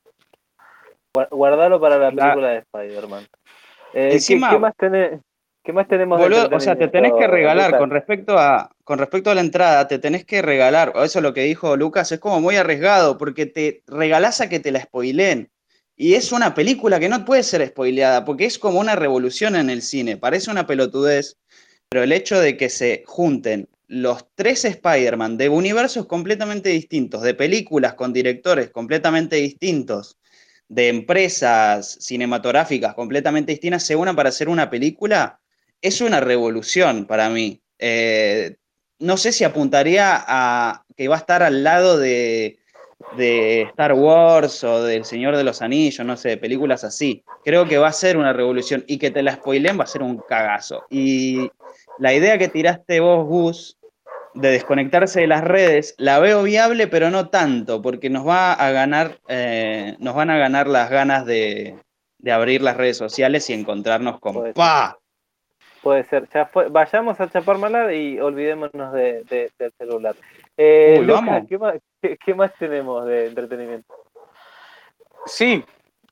Guardalo para la película la... de Spider-Man. Eh, Encima, ¿qué, qué, más tenés, ¿Qué más tenemos? Boludo, o sea, te tenés que regalar, Lucas? con respecto a con respecto a la entrada, te tenés que regalar, o eso es lo que dijo Lucas, es como muy arriesgado, porque te regalás a que te la spoileen. Y es una película que no puede ser spoileada, porque es como una revolución en el cine, parece una pelotudez, pero el hecho de que se junten los tres Spider-Man de universos completamente distintos, de películas con directores completamente distintos, de empresas cinematográficas completamente distintas, se unan para hacer una película, es una revolución para mí. Eh, no sé si apuntaría a que va a estar al lado de, de Star Wars o del Señor de los Anillos, no sé, películas así. Creo que va a ser una revolución y que te la spoileen va a ser un cagazo. Y la idea que tiraste vos, Gus, de desconectarse de las redes, la veo viable, pero no tanto, porque nos va a ganar, eh, nos van a ganar las ganas de, de abrir las redes sociales y encontrarnos con Puede ¡pa! Ser. Puede ser. Ya fue. Vayamos a Chaparmalal y olvidémonos de, de, del celular. Eh, Uy, Lucas, vamos. ¿qué más, qué, ¿qué más tenemos de entretenimiento? Sí.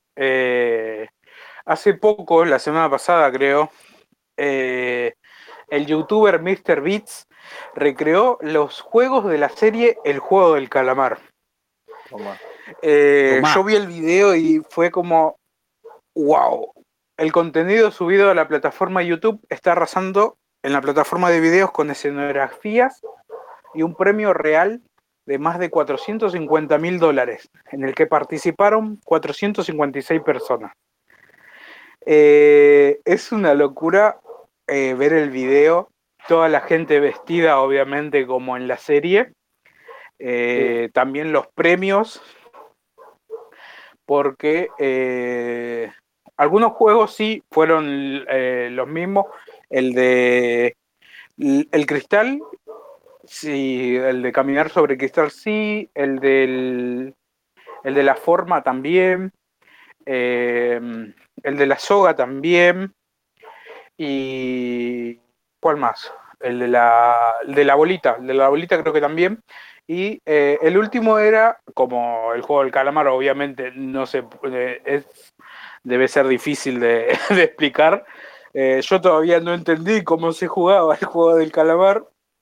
Eh, hace poco, la semana pasada creo, eh, el youtuber míster Beats recreó los juegos de la serie El Juego del Calamar. Toma. Eh, Toma. Yo vi el video y fue como, wow. El contenido subido a la plataforma YouTube está arrasando en la plataforma de videos con escenografías y un premio real de más de cuatrocientos cincuenta mil dólares, en el que participaron cuatrocientas cincuenta y seis personas. Eh, es una locura eh, ver el video, toda la gente vestida obviamente como en la serie, eh, sí. También los premios, porque eh, algunos juegos sí fueron eh, los mismos, el de el cristal, sí, el de caminar sobre cristal sí, el del el de la forma también, eh, el de la soga también, y ¿cuál más? El de la, el de la bolita, el de la bolita creo que también. Y eh, el último era, como el juego del calamar, obviamente no se eh, es, debe ser difícil de, de explicar. Eh, yo todavía no entendí cómo se jugaba el juego del calamar.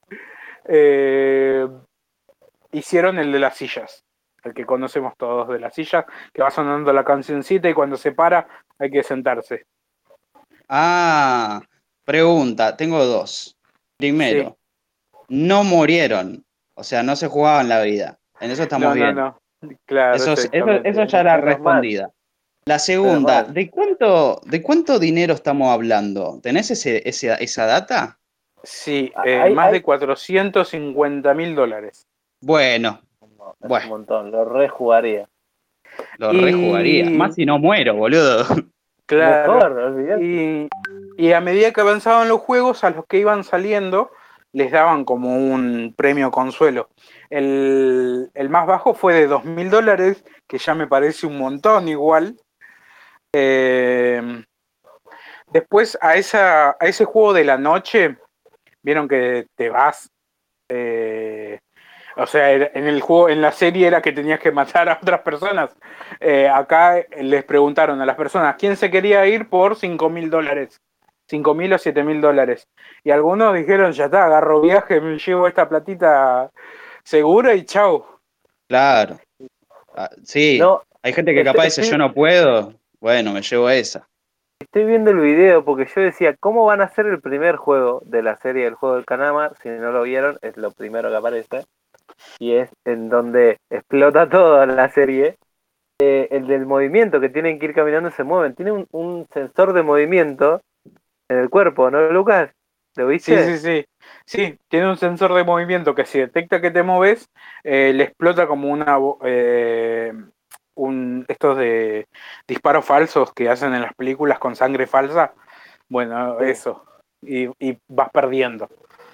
Eh, hicieron el de las sillas, el que conocemos todos de las sillas, que va sonando la cancioncita y cuando se para hay que sentarse. Ah, pregunta, tengo dos. Primero, sí. No murieron, o sea, no se jugaban la vida. En eso estamos no, bien. No, no, claro. Eso, eso, eso ya era respondida. La segunda, ¿de cuánto, ¿de cuánto dinero estamos hablando? ¿Tenés ese, ese, esa data? Sí, eh, hay, más hay... de cuatrocientos cincuenta mil dólares. Bueno, no, es bueno. Un montón, lo rejugaría. Lo y... rejugaría, más si no muero, boludo. Claro. Mejor, y, y a medida que avanzaban los juegos, a los que iban saliendo, les daban como un premio consuelo. El, el más bajo fue de dos mil dólares, que ya me parece un montón igual. Eh, después a, esa, a ese juego de la noche, vieron que te vas. Eh, o sea, era- en el juego, en la serie era que tenías que matar a otras personas. Eh, acá les preguntaron a las personas quién se quería ir por cinco mil dólares. cinco mil o siete mil dólares. Y algunos dijeron, ya está, agarro viaje, me llevo esta platita segura y chau. Claro. Ah, sí, No, hay gente que estoy, capaz dice estoy- yo no puedo, bueno, me llevo esa. estoy viendo el video porque yo decía, ¿cómo van a hacer el primer juego de la serie del juego del calamar? Si no lo vieron, es lo primero que aparece. Y es en donde explota todo en la serie. Eh, el del movimiento, que tienen que ir caminando, se mueven. Tiene un, un sensor de movimiento en el cuerpo, ¿no, Lucas? ¿Lo Sí, viste? sí, sí. Sí, tiene un sensor de movimiento que si detecta que te moves, eh, le explota como una... bo- eh, un, estos de disparos falsos que hacen en las películas con sangre falsa. Bueno, Sí. eso. Y, y vas perdiendo.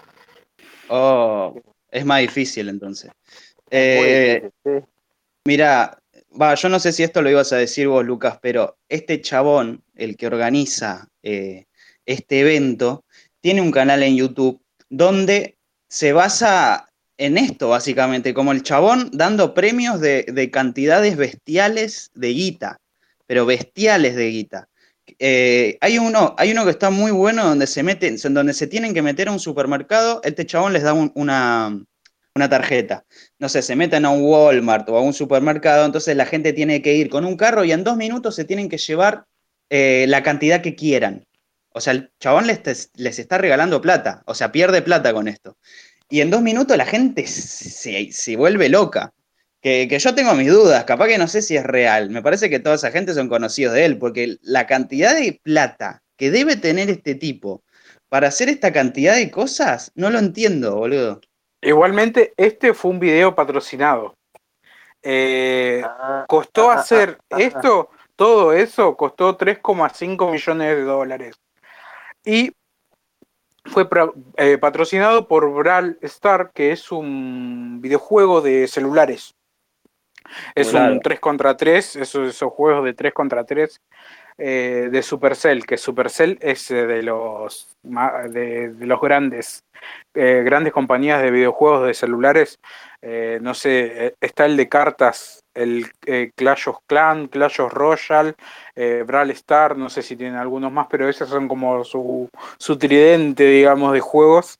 Oh, es más difícil entonces. Es muy Eh, difícil, sí. Mira, va, yo no sé si esto lo ibas a decir vos, Lucas, pero este chabón, el que organiza eh, este evento, tiene un canal en YouTube donde se basa en esto, básicamente, como el chabón dando premios de, de cantidades bestiales de guita, pero bestiales de guita. Eh, hay uno, hay uno que está muy bueno donde se meten, donde se tienen que meter a un supermercado, este chabón les da un- una, una tarjeta. No sé, se meten a un Walmart o a un supermercado, entonces la gente tiene que ir con un carro y en dos minutos se tienen que llevar eh, la cantidad que quieran. O sea, el chabón les, les está regalando plata, o sea, pierde plata con esto. Y en dos minutos la gente se, se vuelve loca. Que, que yo tengo mis dudas, capaz que no sé si es real. Me parece que toda esa gente son conocidos de él, porque la cantidad de plata que debe tener este tipo para hacer esta cantidad de cosas, no lo entiendo, boludo. Igualmente, este fue un video patrocinado. Eh, Ah, costó ah, ah, hacer ah, ah. esto, todo eso, costó tres coma cinco millones de dólares. Y fue pro- eh, patrocinado por Brawl Star, que es un videojuego de celulares. Es Claro. un tres contra tres, esos, esos juegos de tres contra tres eh, de Supercell, que Supercell es eh, de los ma- de, de los grandes eh, grandes compañías de videojuegos de celulares. Eh, no sé, eh, está el de cartas, el eh, Clash of Clans, Clash of Royale, eh, Brawl Star, no sé si tienen algunos más, pero esos son como su, su tridente, digamos, de juegos.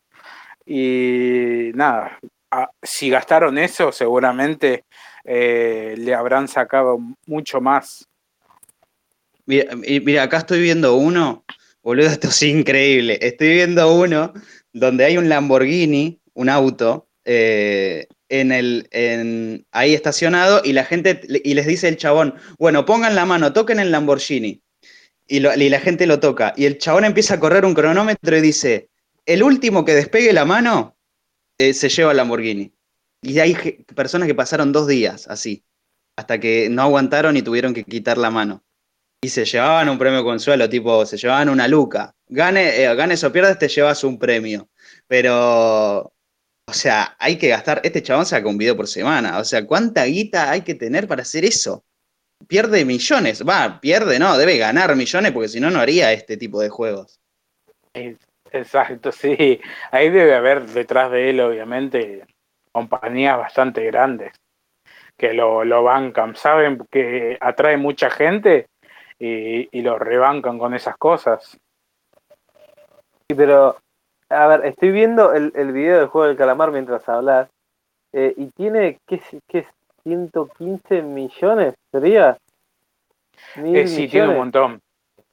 Y nada, a- si gastaron eso, seguramente eh, le habrán sacado mucho más. Mira, y mira, acá estoy viendo uno, boludo, esto es increíble. Estoy viendo uno donde hay un Lamborghini, un auto, eh, en el, en, ahí estacionado y la gente, y les dice el chabón, bueno, pongan la mano, toquen el Lamborghini. Y, lo- y la gente lo toca. Y el chabón empieza a correr un cronómetro y dice, el último que despegue la mano eh, se lleva el Lamborghini. Y hay ge- personas que pasaron dos días así, hasta que no aguantaron y tuvieron que quitar la mano. Y se llevaban un premio consuelo, tipo, se llevaban una luca. Gane, eh, ganes o pierdas, te llevas un premio. Pero, o sea, hay que gastar. Este chabón saca un video por semana. O sea, ¿cuánta guita hay que tener para hacer eso? Pierde millones. Va, pierde, no, debe ganar millones porque si no, no haría este tipo de juegos. Exacto, sí. Ahí debe haber detrás de él, obviamente, compañías bastante grandes que lo, lo bancan. Saben que atrae mucha gente y, y lo rebancan con esas cosas. Sí, pero, a ver, estoy viendo el, el video del juego del calamar mientras hablas. Eh, y tiene, ¿qué, es- qué es? ciento quince millones, ¿sería? Mil Eh, sí, tiene un millones. montón.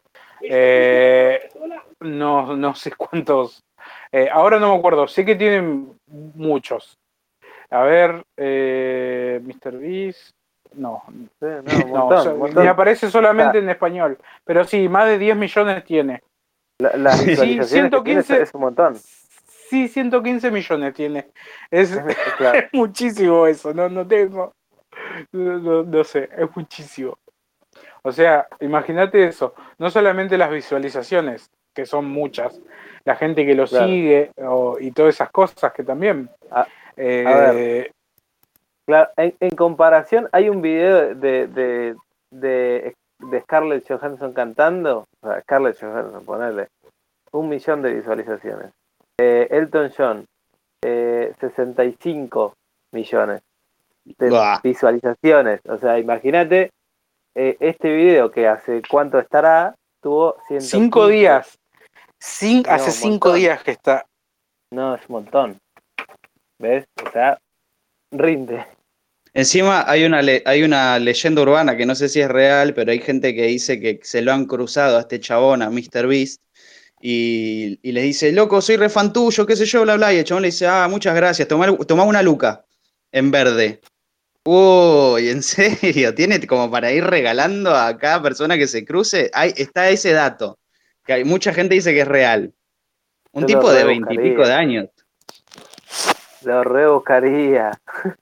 Eh, no, no sé cuántos. Eh, ahora no me acuerdo. Sé que tienen muchos. A ver, eh, míster Beast. No, Sí, no, un no, montón, so- un me montón. aparece solamente en español. Pero sí, más de diez millones tiene. La- las Sí, visualizaciones que tiene es, ciento quince. es un montón. Sí, ciento quince millones tiene. Es, Claro. es muchísimo eso. No, no tengo. No, no- no sé, es muchísimo. O sea, imagínate eso. No solamente las visualizaciones, que son muchas. La gente que lo Claro. sigue o- y todas esas cosas que también. A, eh, a ver, claro, en, en comparación hay un video de, de, de de Scarlett Johansson cantando, o sea, Scarlett Johansson, ponerle un millón de visualizaciones. Eh, Elton John, eh, sesenta y cinco millones de Buah. visualizaciones. O sea, imagínate eh, este video que hace cuánto estará, tuvo ciento quince. Cinco días. Cin- No, hace un cinco montón. días que está. No, es un montón. ¿Ves? O sea, rinde. Encima hay una, le- hay una leyenda urbana que no sé si es real, pero hay gente que dice que se lo han cruzado a este chabón, a míster Beast, y, y le dice, loco, soy re fan tuyo, qué sé yo, bla, bla, y el chabón le dice, ah, muchas gracias, tomá, tomá una luca en verde. Uy, ¿en serio? ¿Tiene como para ir regalando a cada persona que se cruce? Hay, está ese dato, que hay, mucha gente dice que es real. Un Yo lo tipo de veintipico de rebuscaría. años. Lo rebuscaría.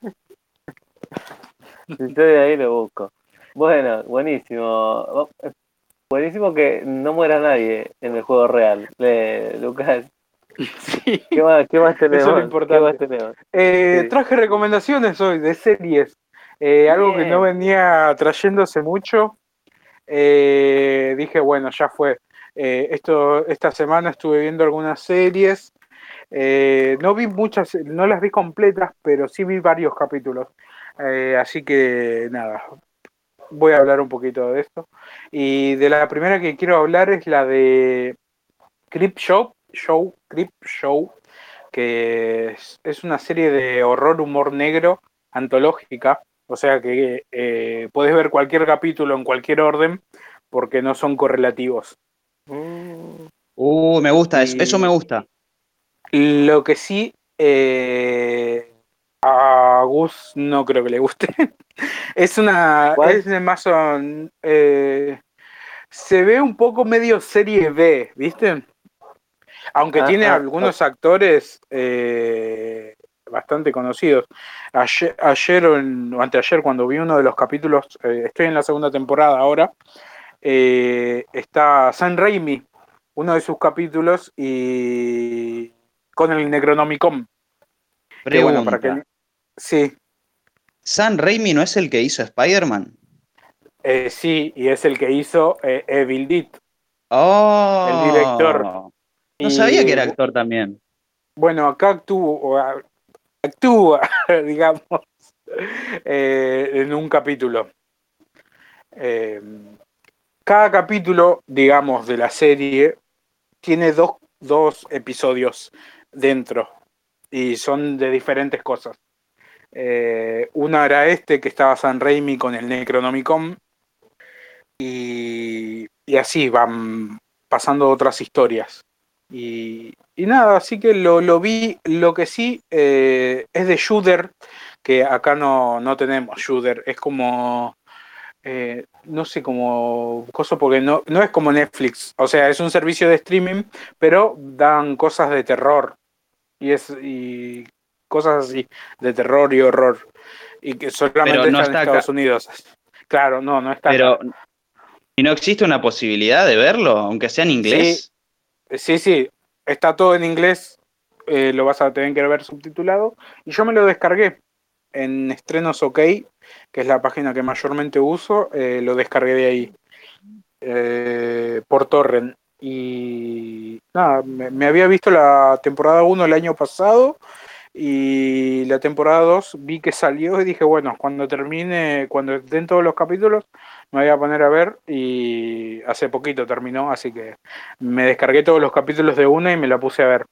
Si estoy ahí lo busco. Bueno, buenísimo. Buenísimo que no muera nadie en el juego real. Eh, Lucas. Sí, ¿Qué más, qué más eso es lo tenemos? ¿Qué importante. más tenemos? Eh, Sí. Traje recomendaciones hoy de series. Eh, algo que no Bien. venía trayéndose mucho. Eh, dije, bueno, ya fue. Eh, esto, esta semana estuve viendo algunas series. Eh, no vi muchas, no las vi completas, pero sí vi varios capítulos. Eh, así que nada, voy a hablar un poquito de esto. Y de la primera que quiero hablar es la de Creep Show, Show, Creep Show, que es, es una serie de horror, humor negro, antológica. O sea que eh, puedes ver cualquier capítulo en cualquier orden porque no son correlativos. Uh, me gusta eso, eso me Y gusta. lo que sí, eh, a Gus no creo que le guste. Es una, ¿Cuál? es de más on- eh, se ve un poco medio serie B, ¿viste? Aunque Ah, tiene ah, algunos actores eh, bastante conocidos. Ayer, ayer o, en- o anteayer, cuando vi uno de los capítulos, eh, estoy en la segunda temporada ahora, eh, está Sam Raimi, uno de sus capítulos, y con el Necronomicon. Que bueno, para Pregunta. que... Sí, ¿Sam Raimi no es el que hizo Spider-Man? eh, sí, y es el que hizo eh, Evil Dead, el director. Oh, no sabía que Y era bu- actor también. bueno, acá actúa, actúa digamos, eh, en un capítulo. Eh, cada capítulo, digamos, de la serie tiene dos, dos episodios dentro y son de diferentes cosas. Eh, una era este que estaba San Raimi con el Necronomicon y, y así van pasando otras historias. Y, y nada, así que lo, lo vi. Lo que sí eh, es de Shudder, que acá no, no tenemos Shudder. Es como, eh, no sé, como cosa, porque no, no es como Netflix. O sea, es un servicio de streaming, pero dan cosas de terror. Y, es, y cosas así, de terror y horror. Y que Pero solamente no está en está Estados acá. Unidos. Claro, no, no está Pero, acá. ¿y no existe una posibilidad de verlo, aunque sea en Sí, inglés? sí, sí, está todo en inglés, eh, lo vas a tener que ver subtitulado. Y yo me lo descargué en Estrenos OK, que es la página que mayormente uso, eh, lo descargué de ahí, eh, por torrent. Y nada, me, me había visto la temporada uno el año pasado y la temporada dos vi que salió y dije, bueno, cuando termine, cuando estén todos los capítulos, me voy a poner a ver y hace poquito terminó, así que me descargué todos los capítulos de una y me la puse a ver.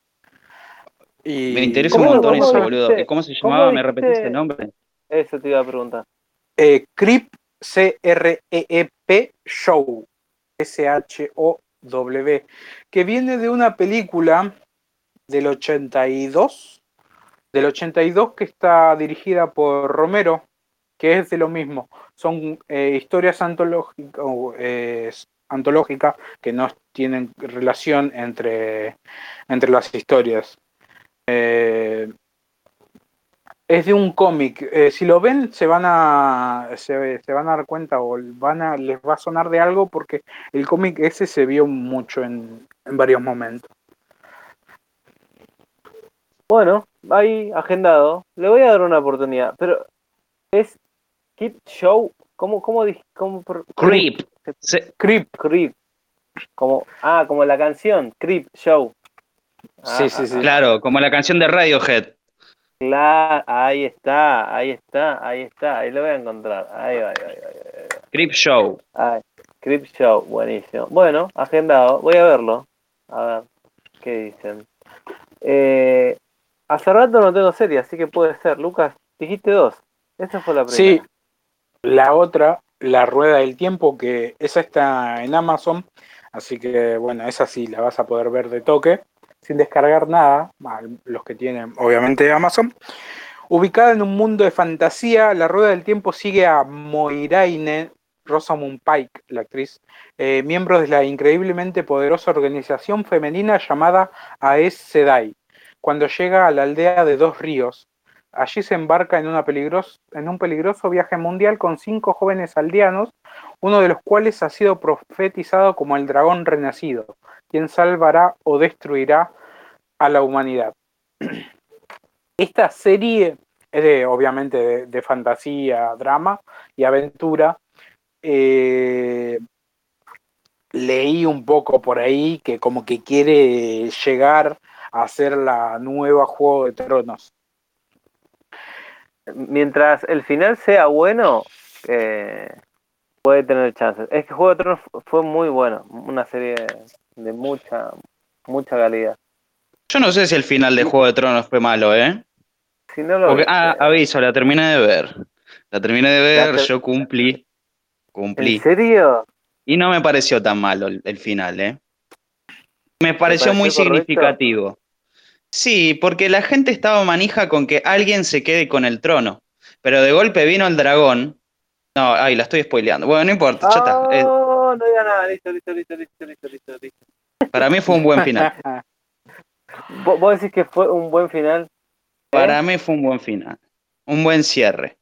Me Y interesa un nada, ¿Cómo, montón cómo vamos eso, a ver. boludo. ¿Y dijiste? cómo se ¿Cómo llamaba? ¿Me repetís el dijiste? nombre? Eso te iba a preguntar. Eh, Creep, C R E E P Show, S H O W, que viene de una película del ochenta y dos, del ochenta y dos, que está dirigida por Romero, que es de lo mismo. Son eh, historias antológicas, eh, antológicas que no tienen relación entre, entre las historias. Eh, es de un cómic. Eh, si lo ven, se van a se, se van a dar cuenta o van a, les va a sonar de algo porque el cómic ese se vio mucho en, en varios momentos. Bueno, ahí agendado. Le voy a dar una oportunidad. Pero es Kid Show ¿Cómo, cómo dije? ¿Cómo por- Creep. Se- Creep. Creep. Como, ah, como la canción, Creep Show. Ah, Sí, sí, ah, sí. Claro, como la canción de Radiohead. Claro, ahí está, ahí está, ahí está, ahí lo voy a encontrar. Ahí va, ahí va, ahí va, ahí va. Creep Show. Ahí. Creep Show, buenísimo. Bueno, agendado, voy a verlo. A ver, ¿qué dicen? Eh, hace rato no tengo serie, así que puede ser. Lucas, dijiste dos. Esa fue la primera. Sí, la otra, La Rueda del Tiempo, que esa está en Amazon, así que bueno, esa sí la vas a poder ver de toque, sin descargar nada, mal, los que tienen obviamente Amazon. Ubicada en un mundo de fantasía, La Rueda del Tiempo sigue a Moiraine Rosamund Pike, la actriz, eh, miembro de la increíblemente poderosa organización femenina llamada Aes Sedai, cuando llega a la aldea de Dos Ríos. Allí se embarca en, una peligroso, en un peligroso viaje mundial con cinco jóvenes aldeanos, uno de los cuales ha sido profetizado como el dragón renacido, quien salvará o destruirá a la humanidad. Esta serie es de, obviamente de, de fantasía, drama y aventura. Eh, leí un poco por ahí que como que quiere llegar a ser la nueva Juego de Tronos. Mientras el final sea bueno, eh, puede tener chances. Es que Juego de Tronos fue muy bueno, una serie de mucha, mucha calidad. Yo no sé si el final de Juego de Tronos fue malo, ¿eh? Si no lo Porque, viste, ah, aviso, la terminé de ver. La terminé de ver, La ter- yo cumplí. Cumplí. ¿en serio? Y no me pareció tan malo el, el final, ¿eh? Me pareció pareció muy correcto? significativo. Sí, porque la gente estaba manija con que alguien se quede con el trono. Pero de golpe vino el dragón. No, ay, la estoy spoileando. Bueno, no importa, ya está. Eh, Oh, no diga nada, listo, listo, listo, listo, listo, listo, listo. para mí fue un buen final. ¿Vos, vos decís que fue un buen final? Para mí fue un buen final. Un buen cierre.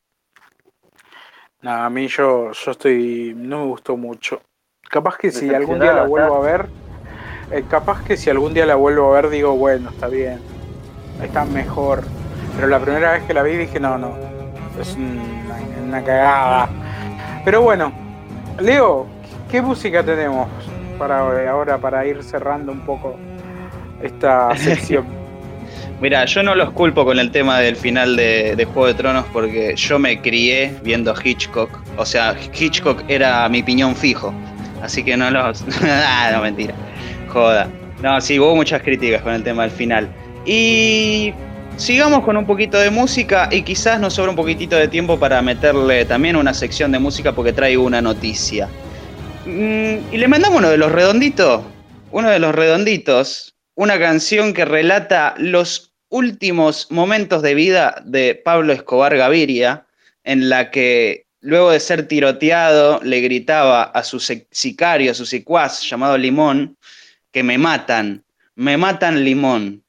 No, a mí yo, yo estoy, no me gustó mucho. Capaz que si algún día la Decepcionado, vuelvo a ¿estás? ver, eh, capaz que si algún día la vuelvo a ver digo, bueno, está bien, está mejor. Pero la primera vez que la vi dije, no, no, es una, una cagada. Pero bueno, Leo, ¿qué música tenemos para ahora para ir cerrando un poco esta sección? Mira, yo no los culpo con el tema del final de, de Juego de Tronos porque yo me crié viendo Hitchcock. O sea, Hitchcock era mi piñón fijo. Así que no los... ah, no, mentira. Joda. No, sí, hubo muchas críticas con el tema del final. Y sigamos con un poquito de música y quizás nos sobra un poquitito de tiempo para meterle también una sección de música porque traigo una noticia. Mm, y le mandamos uno de los redonditos. Uno de los redonditos. Una canción que relata los últimos momentos de vida de Pablo Escobar Gaviria, en la que luego de ser tiroteado le gritaba a su sicario, a su secuaz llamado Limón, que me matan, me matan Limón.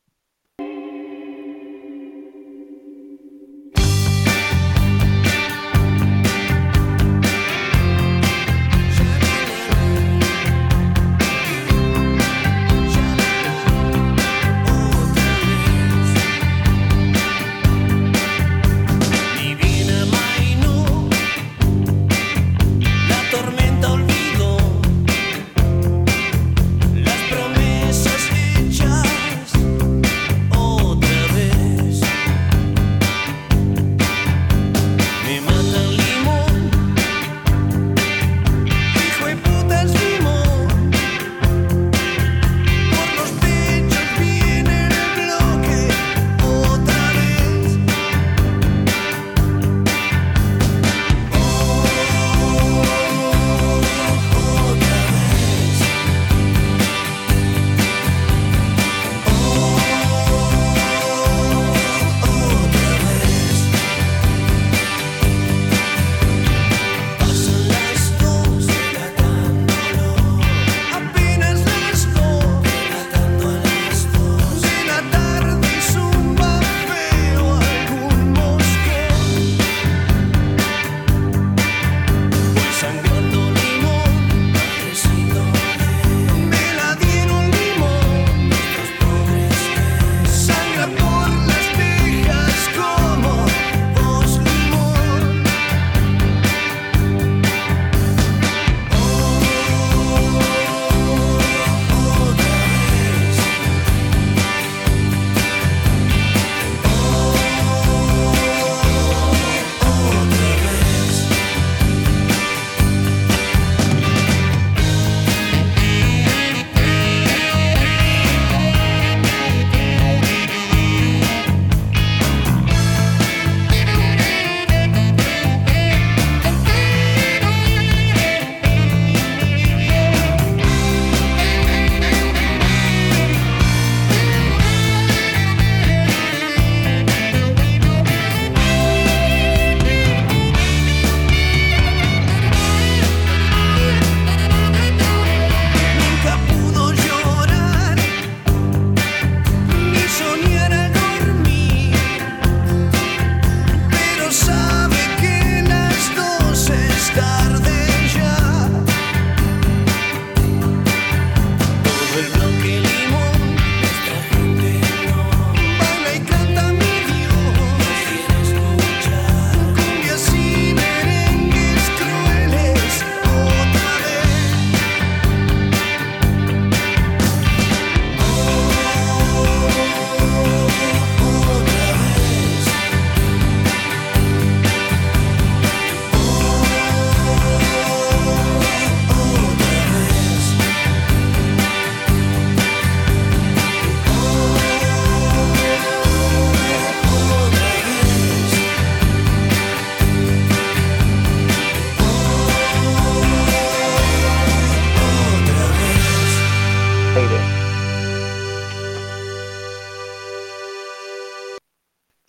Divina Mainu, la tormenta olvidó las promesas hechas.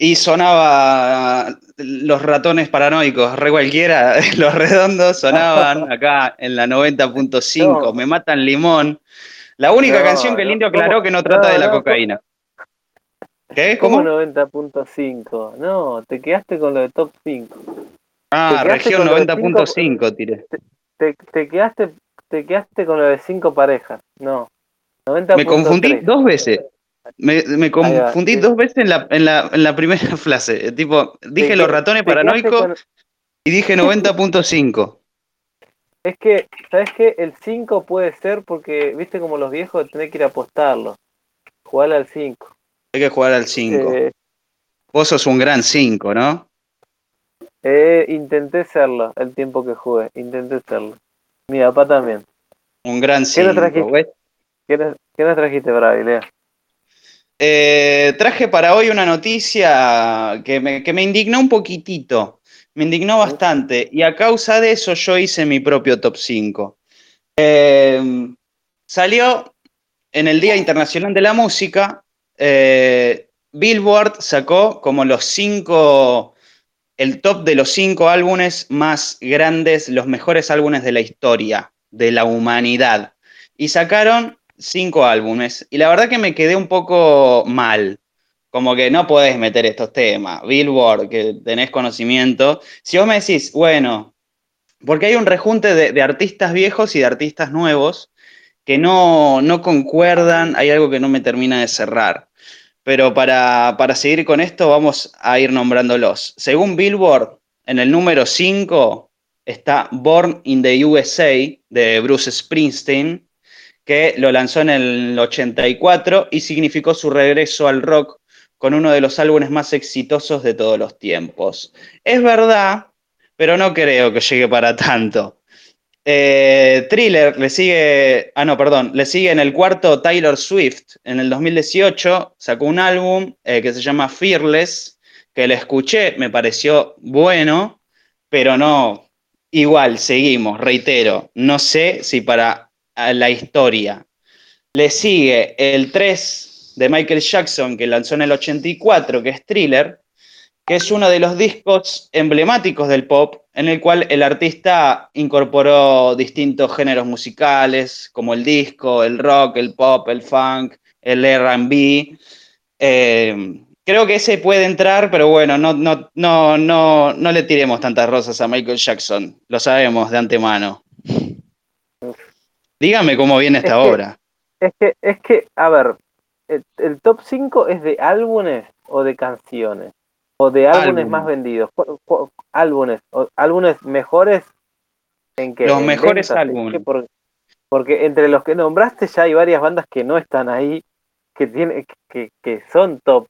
Y sonaba Los Ratones Paranoicos, re cualquiera, Los Redondos sonaban acá en la noventa punto cinco, No. Me Matan Limón. La única No, canción que el no, indio ¿cómo? aclaró que no trata No, de la no, ¿cómo? cocaína. ¿Qué? ¿Cómo ¿Cómo? noventa punto cinco? No, te quedaste con lo de top cinco. Ah, Te quedaste región con lo de noventa punto cinco. cinco, tiré. Te, te quedaste, te quedaste con lo de cinco parejas. No, noventa Me punto confundí tres. dos veces. Me, me Ahí va. confundí Te, dos veces en la, en la, en la primera frase. Tipo, dije te Los que- Ratones te quedaste Paranoicos con. y dije noventa punto cinco. Es que, ¿sabes qué? El cinco puede ser porque, viste, como los viejos, tenés que ir a apostarlo. Jugar al cinco. Hay que jugar al cinco. Eh, Vos sos un gran cinco, ¿no? eh, intenté serlo el tiempo que jugué. Intenté serlo. Mi papá también. Un gran ¿Qué nos cinco, trajiste? güey. ¿Qué nos, qué nos trajiste, Bravilea? Eh, traje para hoy una noticia que me, que me indignó un poquitito. Me indignó bastante. Y a causa de eso yo hice mi propio top cinco. Eh, salió en el Día Internacional de la Música. eh, Billboard sacó como los cinco, el top de los cinco álbumes más grandes, los mejores álbumes de la historia, de la humanidad. Y sacaron cinco álbumes. Y la verdad que me quedé un poco mal. Como que no podés meter estos temas. Billboard, que tenés conocimiento. Si vos me decís, bueno, porque hay un rejunte de, de artistas viejos y de artistas nuevos que no, no concuerdan, hay algo que no me termina de cerrar. Pero para, para seguir con esto, vamos a ir nombrándolos. Según Billboard, en el número cinco está Born in the U S A de Bruce Springsteen, que lo lanzó en el ochenta y cuatro y significó su regreso al rock con uno de los álbumes más exitosos de todos los tiempos. Es verdad, pero no creo que llegue para tanto. Eh, Thriller le sigue, ah no, perdón, le sigue en el cuarto Taylor Swift. En el dos mil dieciocho sacó un álbum eh, que se llama Fearless, que le escuché, me pareció bueno, pero no, igual, seguimos, reitero, no sé si para la historia. Le sigue el tres de Michael Jackson, que lanzó en el ochenta y cuatro, que es Thriller, que es uno de los discos emblemáticos del pop, en el cual el artista incorporó distintos géneros musicales, como el disco, el rock, el pop, el funk, el R and B. Eh, creo que ese puede entrar, pero bueno, no, no, no, no, no le tiremos tantas rosas a Michael Jackson, lo sabemos de antemano. Dígame cómo viene esta Es que, obra. es que, es que, a ver, el, el top cinco es de álbumes o de canciones, o de álbumes Álbum. más vendidos. ¿Cu- cu- álbumes, o, álbumes mejores en que Los mejores ventas, ¿en qué? álbumes. Por- porque entre los que nombraste ya hay varias bandas que no están ahí, que tiene, que, que son top.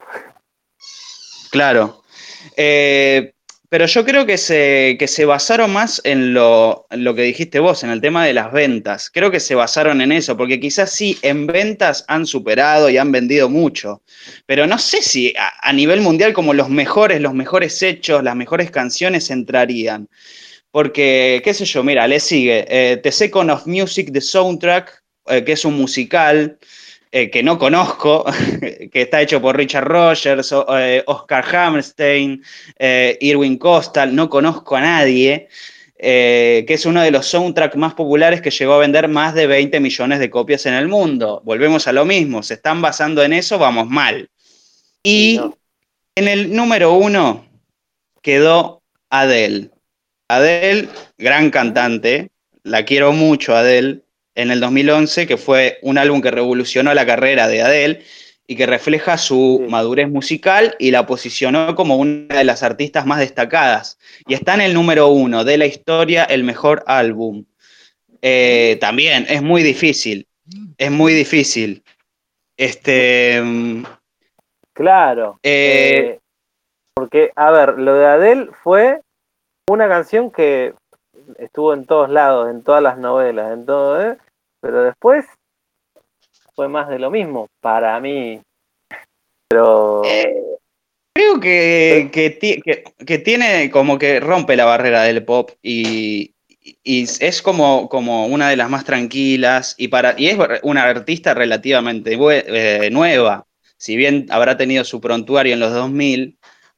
Claro. Eh, pero yo creo que se, que se basaron más en lo, en lo que dijiste vos, en el tema de las ventas. Creo que se basaron en eso, porque quizás sí, en ventas han superado y han vendido mucho. Pero no sé si a, a nivel mundial como los mejores, los mejores hechos, las mejores canciones entrarían. Porque, qué sé yo, mira, le sigue eh, The Second of Music, The Soundtrack, eh, que es un musical eh, que no conozco, que está hecho por Richard Rogers, o, eh, Oscar Hammerstein, eh, Irwin Costal, no conozco a nadie, eh, que es uno de los soundtracks más populares que llegó a vender más de veinte millones de copias en el mundo. Volvemos a lo mismo, se están basando en eso, vamos mal. Y No. en el número uno quedó Adele. Adele, gran cantante, la quiero mucho Adele, en el dos mil once, que fue un álbum que revolucionó la carrera de Adele y que refleja su Sí. madurez musical y la posicionó como una de las artistas más destacadas. Y está en el número uno de la historia, el mejor álbum. Eh, también es muy difícil, es muy difícil. Este, mm, Claro. eh, eh, porque, a ver, lo de Adele fue una canción que estuvo en todos lados, en todas las novelas, en todo, ¿eh? Pero después fue más de lo mismo, para mí. Pero Creo que, que, ti- que- que tiene como que rompe la barrera del pop y, y es como, como una de las más tranquilas y, para, y es una artista relativamente bue- eh, nueva. Si bien habrá tenido su prontuario en los dos mil,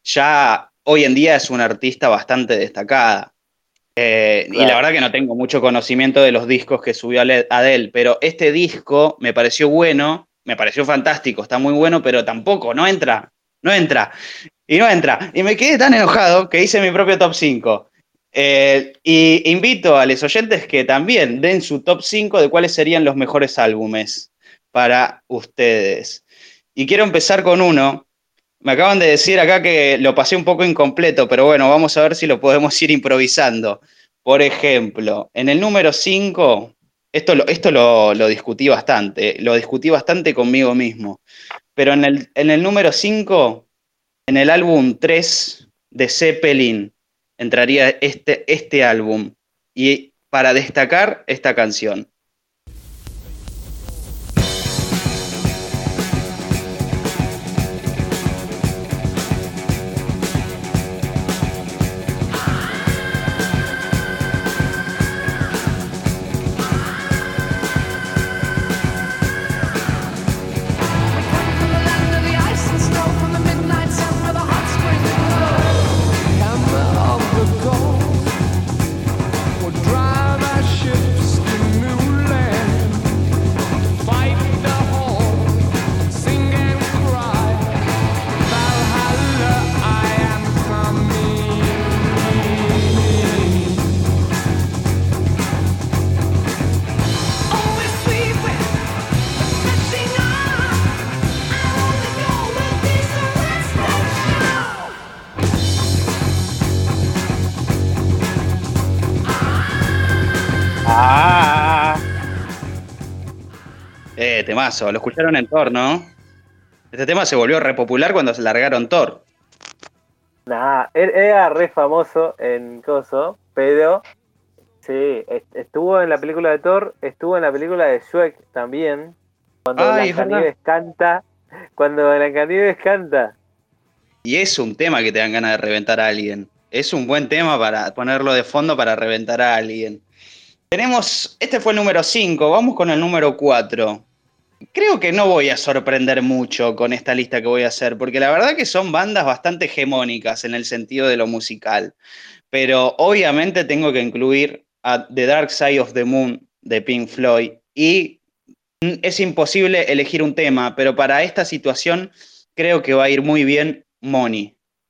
ya hoy en día es una artista bastante destacada. Eh, Claro. Y la verdad que no tengo mucho conocimiento de los discos que subió Ale- Adele, pero este disco me pareció bueno, me pareció fantástico, está muy bueno, pero tampoco, no entra, no entra, y no entra. Y me quedé tan enojado que hice mi propio top cinco. Eh, y invito a los oyentes que también den su top cinco de cuáles serían los mejores álbumes para ustedes. Y quiero empezar con uno. Me acaban de decir acá que lo pasé un poco incompleto, pero bueno, vamos a ver si lo podemos ir improvisando. Por ejemplo, en el número cinco, esto, lo, esto lo, lo discutí bastante, lo discutí bastante conmigo mismo, pero en el, en el número cinco, en el álbum tres de Zeppelin, entraría este, este álbum, y para destacar esta canción. Ah. Eh, temazo, lo escucharon en Thor, ¿no? Este tema se volvió repopular cuando se largaron Thor. Nah, él era re famoso en Coso, pero sí, est- estuvo en la película de Thor, estuvo en la película de Shrek también, cuando Ay, es verdad. Blancanieves canta, cuando Blancanieves canta. Y es un tema que te dan ganas de reventar a alguien. Es un buen tema para ponerlo de fondo para reventar a alguien. Tenemos, este fue el número cinco, vamos con el número cuatro. Creo que no voy a sorprender mucho con esta lista que voy a hacer, porque la verdad que son bandas bastante hegemónicas en el sentido de lo musical. Pero obviamente tengo que incluir a The Dark Side of the Moon de Pink Floyd. Y es imposible elegir un tema, pero para esta situación creo que va a ir muy bien Money.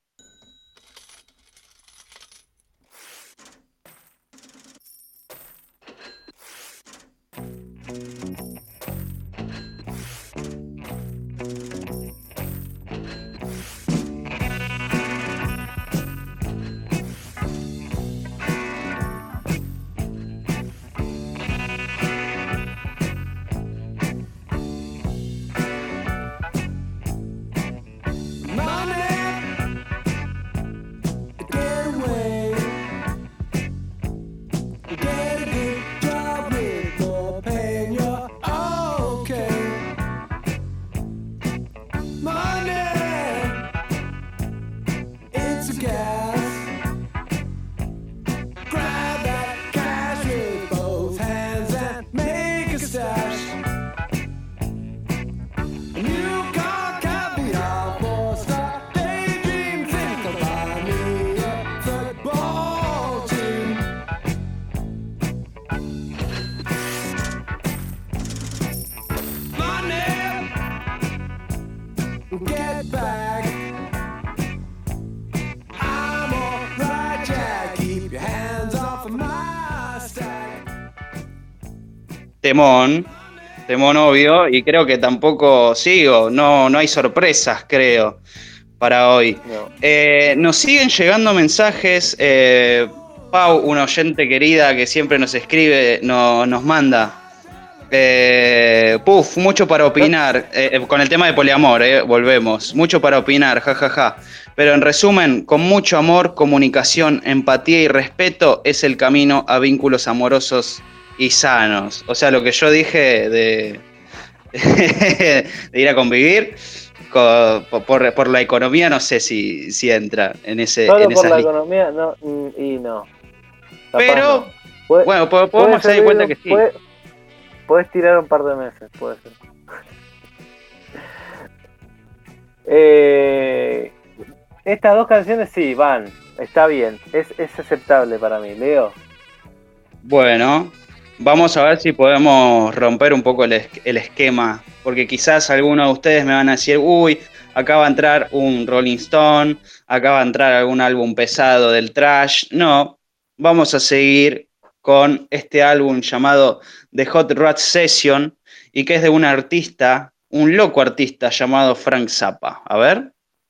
Temón, temón obvio, y creo que tampoco sigo, no, no hay sorpresas, creo, para hoy. No. Eh, nos siguen llegando mensajes, eh, Pau, una oyente querida que siempre nos escribe, no, nos manda. Eh, puf, mucho para opinar, eh, con el tema de poliamor, eh, volvemos, mucho para opinar, jajaja. Ja, ja. Pero en resumen, con mucho amor, comunicación, empatía y respeto es el camino a vínculos amorosos y sanos. O sea, lo que yo dije de, de ir a convivir con, por, por la economía, no sé si, si entra en ese Solo en por esas la listas. economía, no, mm, y no. Capaz Pero, no. Puede- bueno, po- puede podemos dar servir cuenta un- que sí. puede- Puedes tirar un par de meses, puede ser. eh, Estas dos canciones sí, van. Está bien. Es, es aceptable para mí. Leo. Bueno, vamos a ver si podemos romper un poco el, es- el esquema, porque quizás algunos de ustedes me van a decir, uy, acá va a entrar un Rolling Stone, acá va a entrar algún álbum pesado del trash. No, vamos a seguir con este álbum llamado The Hot Rod Session y que es de un artista, un loco artista llamado Frank Zappa. A ver.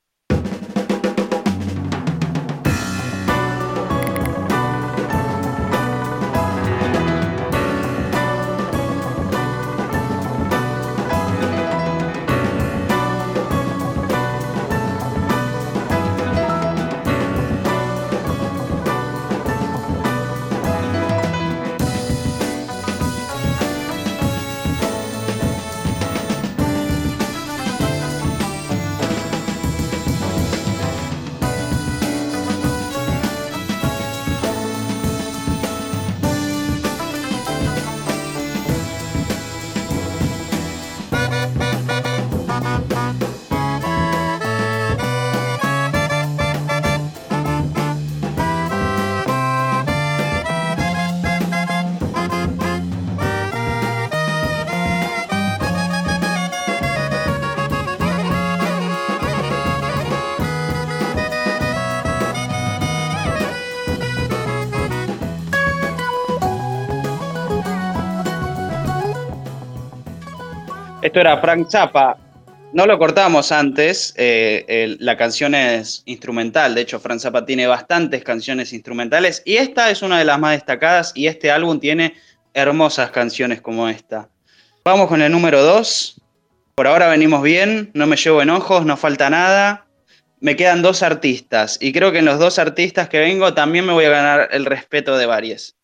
Esto era Frank Zappa. No lo cortamos antes, eh, el- la canción es instrumental, de hecho Frank Zappa tiene bastantes canciones instrumentales y esta es una de las más destacadas y este álbum tiene hermosas canciones como esta. Vamos con el número dos. Por ahora venimos bien, no me llevo enojos, no falta nada. Me quedan dos artistas y creo que en los dos artistas que vengo también me voy a ganar el respeto de varios.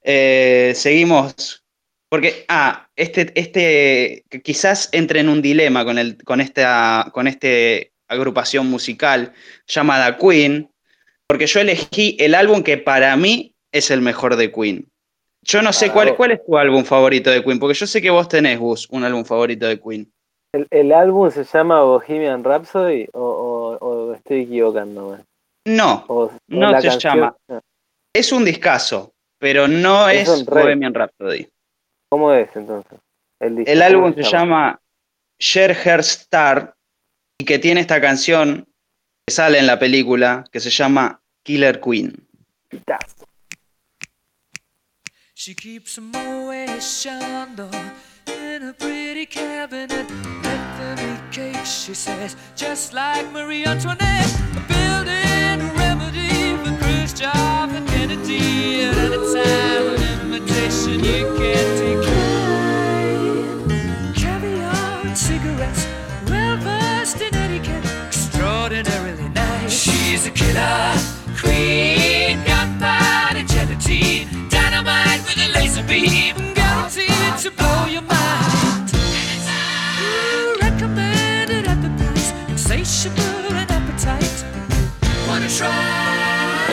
Eh, seguimos. Porque, ah, este, este, que quizás entre en un dilema con, el, con, esta, con este agrupación musical llamada Queen, porque yo elegí el álbum que para mí es el mejor de Queen. Yo no sé Para cuál, vos. cuál es tu álbum favorito de Queen, porque yo sé que vos tenés, Gus, un álbum favorito de Queen. ¿El, el álbum se llama Bohemian Rhapsody o, o, o estoy equivocándome? No, O, o no la se canción- llama. ah, Es un discazo, pero no Es es un re- Bohemian Rhapsody. ¿Cómo es entonces? El, disco, El ¿cómo álbum se llama Share Her Star y que tiene esta canción que sale en la película que se llama Killer Queen. She keeps a Moet Chandon in a pretty cabinet. Let them eat cake, she says, just like Marie Antoinette. Building a remedy for Khrushchev and Kennedy. At any time, an invitation you can't decline. Caviar and cigarettes, well versed in etiquette, extraordinarily nice. She's a killer queen, gunpowder gelatine, dynamite with a laser beam, guaranteed to blow your mind. Ooh, recommended at the price, insatiable and appetite. Wanna try?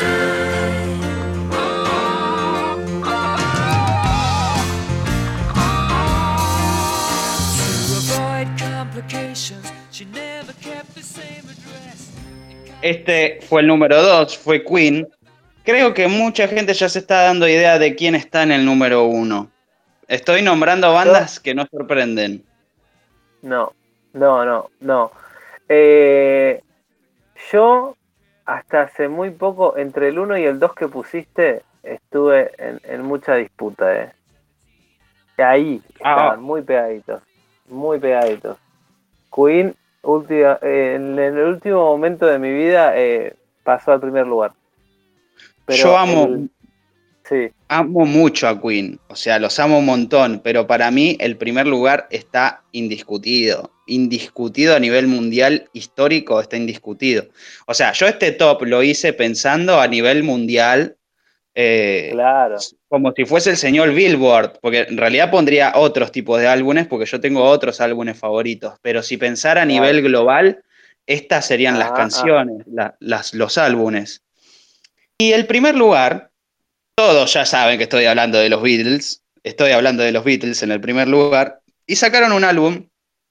To avoid complications, she never kept the same address. Este fue el número dos, fue Queen. Creo que mucha gente ya se está dando idea de quién está en el número uno. Estoy nombrando bandas que no sorprenden. No, no, no, no. Eh, yo hasta hace muy poco, entre el uno y el dos que pusiste, estuve en, en mucha disputa. Eh. Ahí estaban muy pegaditos, muy pegaditos. Queen, última, eh, en el último momento de mi vida, eh, pasó al primer lugar. Pero Yo amo, el- sí. amo mucho a Queen, o sea, los amo un montón, pero para mí el primer lugar está indiscutido. Indiscutido a nivel mundial histórico, está indiscutido. O sea, yo este top lo hice pensando a nivel mundial, eh, Claro. como si fuese el señor Billboard, porque en realidad pondría otros tipos de álbumes, porque yo tengo otros álbumes favoritos, pero si pensara a nivel global, estas serían las Ah, canciones, la- las, los álbumes. Y el primer lugar, todos ya saben que estoy hablando de los Beatles, estoy hablando de los Beatles en el primer lugar, y sacaron un álbum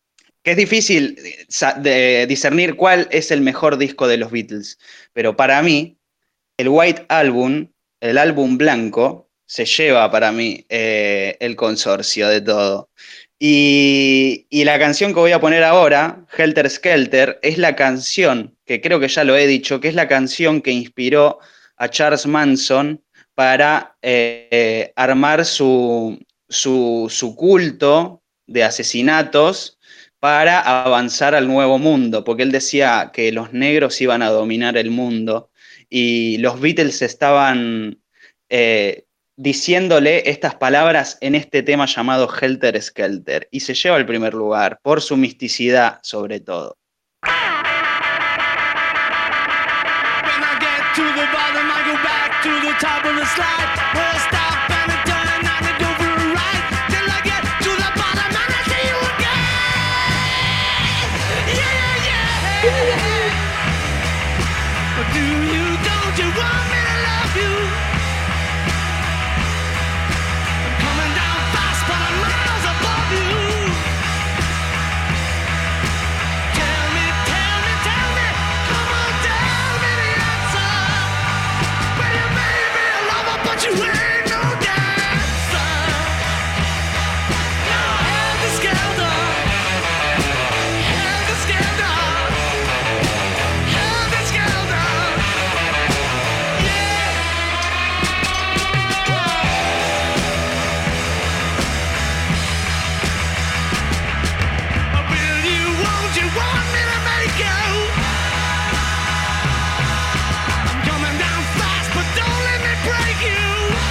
que es difícil sa- de discernir cuál es el mejor disco de los Beatles, pero para mí, el White Album, el álbum blanco, se lleva para mí eh, el consorcio de todo. Y, y la canción que voy a poner ahora, Helter Skelter, es la canción, que creo que ya lo he dicho, que es la canción que inspiró a Charles Manson para eh, eh, armar su, su, su culto de asesinatos para avanzar al nuevo mundo, porque él decía que los negros iban a dominar el mundo y los Beatles estaban eh, diciéndole estas palabras en este tema llamado Helter Skelter, y se lleva al primer lugar por su misticidad sobre todo. When I get to the bottom, I go back to the top of the slide. Where I stop and I turn and I go for a ride. Till I get to the bottom and I see you again. Yeah, yeah, yeah. But do you, don't you want me to love you? I'm coming down fast, but I'm miles above you. Tell me, tell me, tell me, come on, tell me the answer. Well, you may be a lover, but you ain't no dancer. Now, helter skelter, helter skelter, helter skelter. Yeah. Will you, won't you want me to make you? I'm coming down fast, but don't let me break you.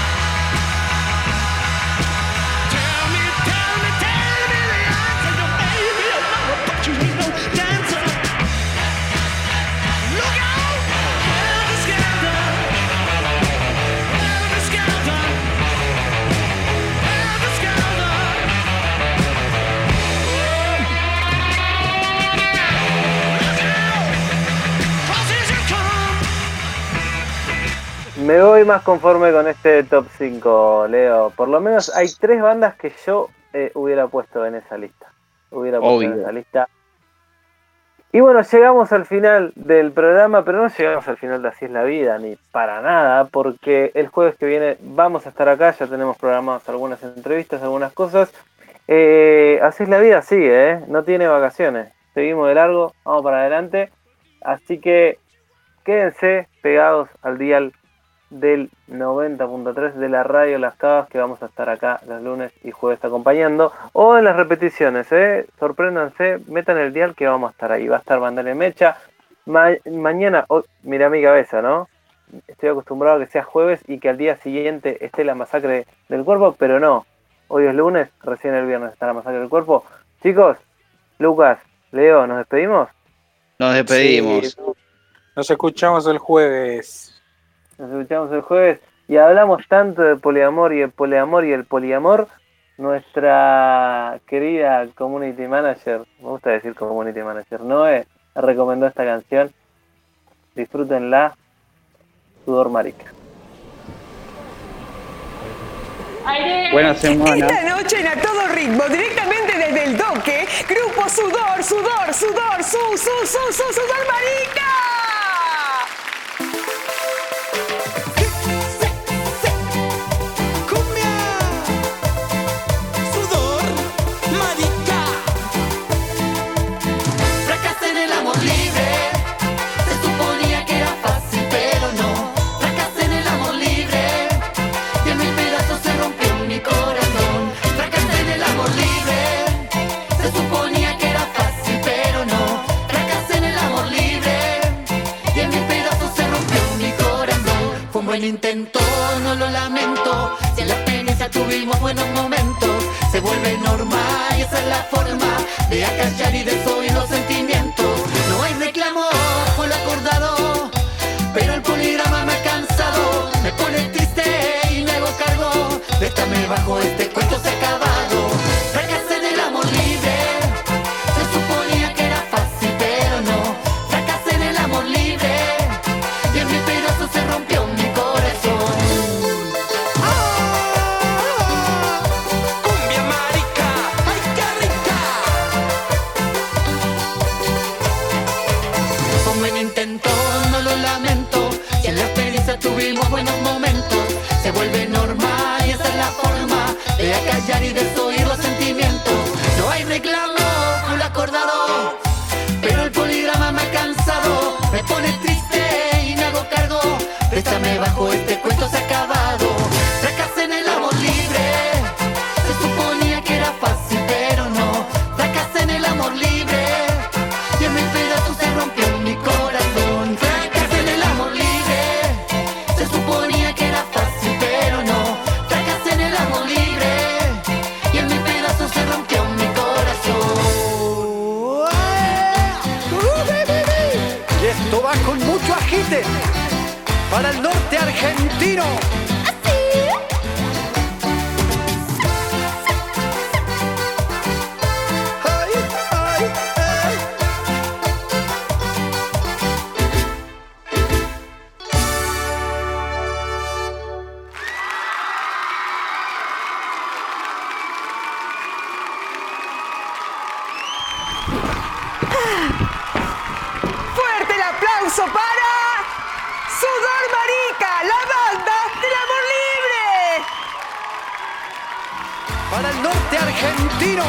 Tell me, tell me, tell me the answer. You may be a lover, but you ain't no dancer. Look out! Helter skelter, helter skelter, helter skelter. Look out! Me voy más conforme con este top cinco, Leo. Por lo menos hay tres bandas que yo eh, hubiera puesto en esa lista. Hubiera puesto en Obvio. esa lista. Y bueno, llegamos al final del programa, pero no llegamos al final de Así es la Vida, ni para nada, porque el jueves que viene vamos a estar acá, ya tenemos programadas algunas entrevistas, algunas cosas. Eh, Así es la Vida, sigue, ¿eh? No tiene vacaciones. Seguimos de largo, vamos para adelante. Así que quédense pegados al dial del noventa punto tres de la radio Las Cavas, que vamos a estar acá los lunes y jueves acompañando, o en las repeticiones, ¿eh? Sorpréndanse, metan el dial que vamos a estar ahí, va a estar Bandale Mecha. Ma- mañana, oh, mira mi cabeza, ¿no? Estoy acostumbrado a que sea jueves y que al día siguiente esté la masacre del cuerpo, pero no, hoy es lunes, recién el viernes está la masacre del cuerpo. Chicos, Lucas, Leo, ¿nos despedimos? Nos despedimos. Sí, nos escuchamos el jueves. Nos escuchamos el jueves y hablamos tanto de poliamor y el poliamor y el poliamor. Nuestra querida community manager, me gusta decir community manager, Noé, recomendó esta canción. Disfrútenla. Sudor Marica. Buena semana. Esta noche en A Todo Ritmo, directamente desde el Doque, Grupo Sudor, Sudor, Sudor, Su, Su, Su, Su, Sudor Marica. Sudor, marica. Fracasé en el amor libre. Se suponía que era fácil, pero no. Fracasé en el amor libre. Y en mil pedazos se rompió mi corazón. Fracasé en el amor libre. Se suponía que era fácil, pero no. Fracasé en el amor libre. Y en mil pedazos se rompió mi corazón. Fue un buen intento, no lo lamento. Si en la pena ya tuvimos buenos momentos, se vuelve normal y esa es la forma de acallar y desoír los sentimientos. No hay reclamo, fue lo acordado, pero el poligrama me ha cansado. Me pone triste y me hago cargo. Déjame bajo este cuento se ha acabado. Fracasé en el amor libre. Se suponía que era fácil, pero no. Fracasé en el amor libre. Y en mil pedazos se rompió mi corazón. Cumbia marica, ay qué rica. callar y desoír los sentimientos. No hay reclamo, full acordado, pero el poligrama me ha cansado. Me pone triste y me hago cargo. Préstame bajo, este cuento se ha acabado. Fracasé en el amor libre, se suponía que era fácil, pero no. Fracasé en el amor libre y en mil pedazos se rompió mi corazón. Fracasé en el amor libre, se suponía que era fácil, pero no. Fracasé en el amor libre y en mil pedazos se rompió mi corazón. Y esto va con mucho agite para el norte argentino. Fuerte el aplauso para Sudor Marica, la banda del amor libre. Para el norte argentino.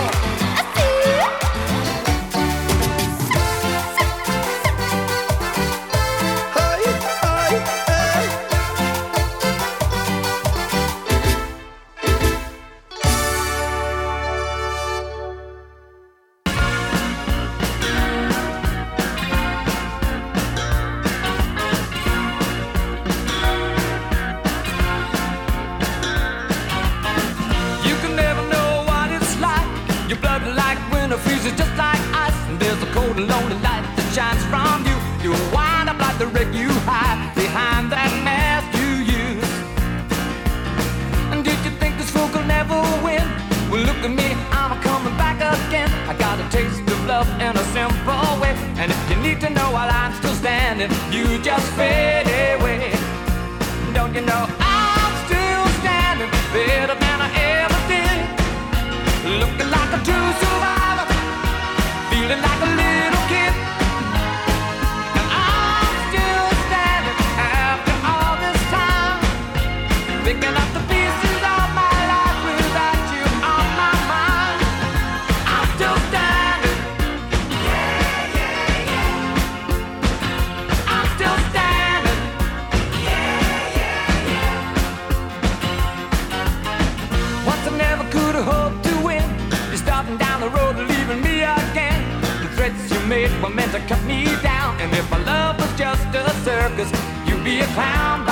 You can never know what it's like. Your blood like winter freezes just like ice. And there's a cold and lonely light that shines from you. You wind up like the wreck you hide behind that mask you use. And did you think this fool could never win? Well, look at me, I'm coming back again. I got a taste of love in a simple way. And if you need to know while I'm still standing, you just fade away. Don't you know I'm still standing better than I ever did? Looking like a true survivor, feeling like a little kid. And I'm still standing after all this time, picking up the pieces of my life without you on my mind. I'm still standing. Yeah, yeah, yeah. I'm still standing. Yeah, yeah, yeah. Once I never could have hoped to win. You're starting down the road and leaving me again. The threats you made were meant to cut me down. And if my love was just a circus, you'd be a clown by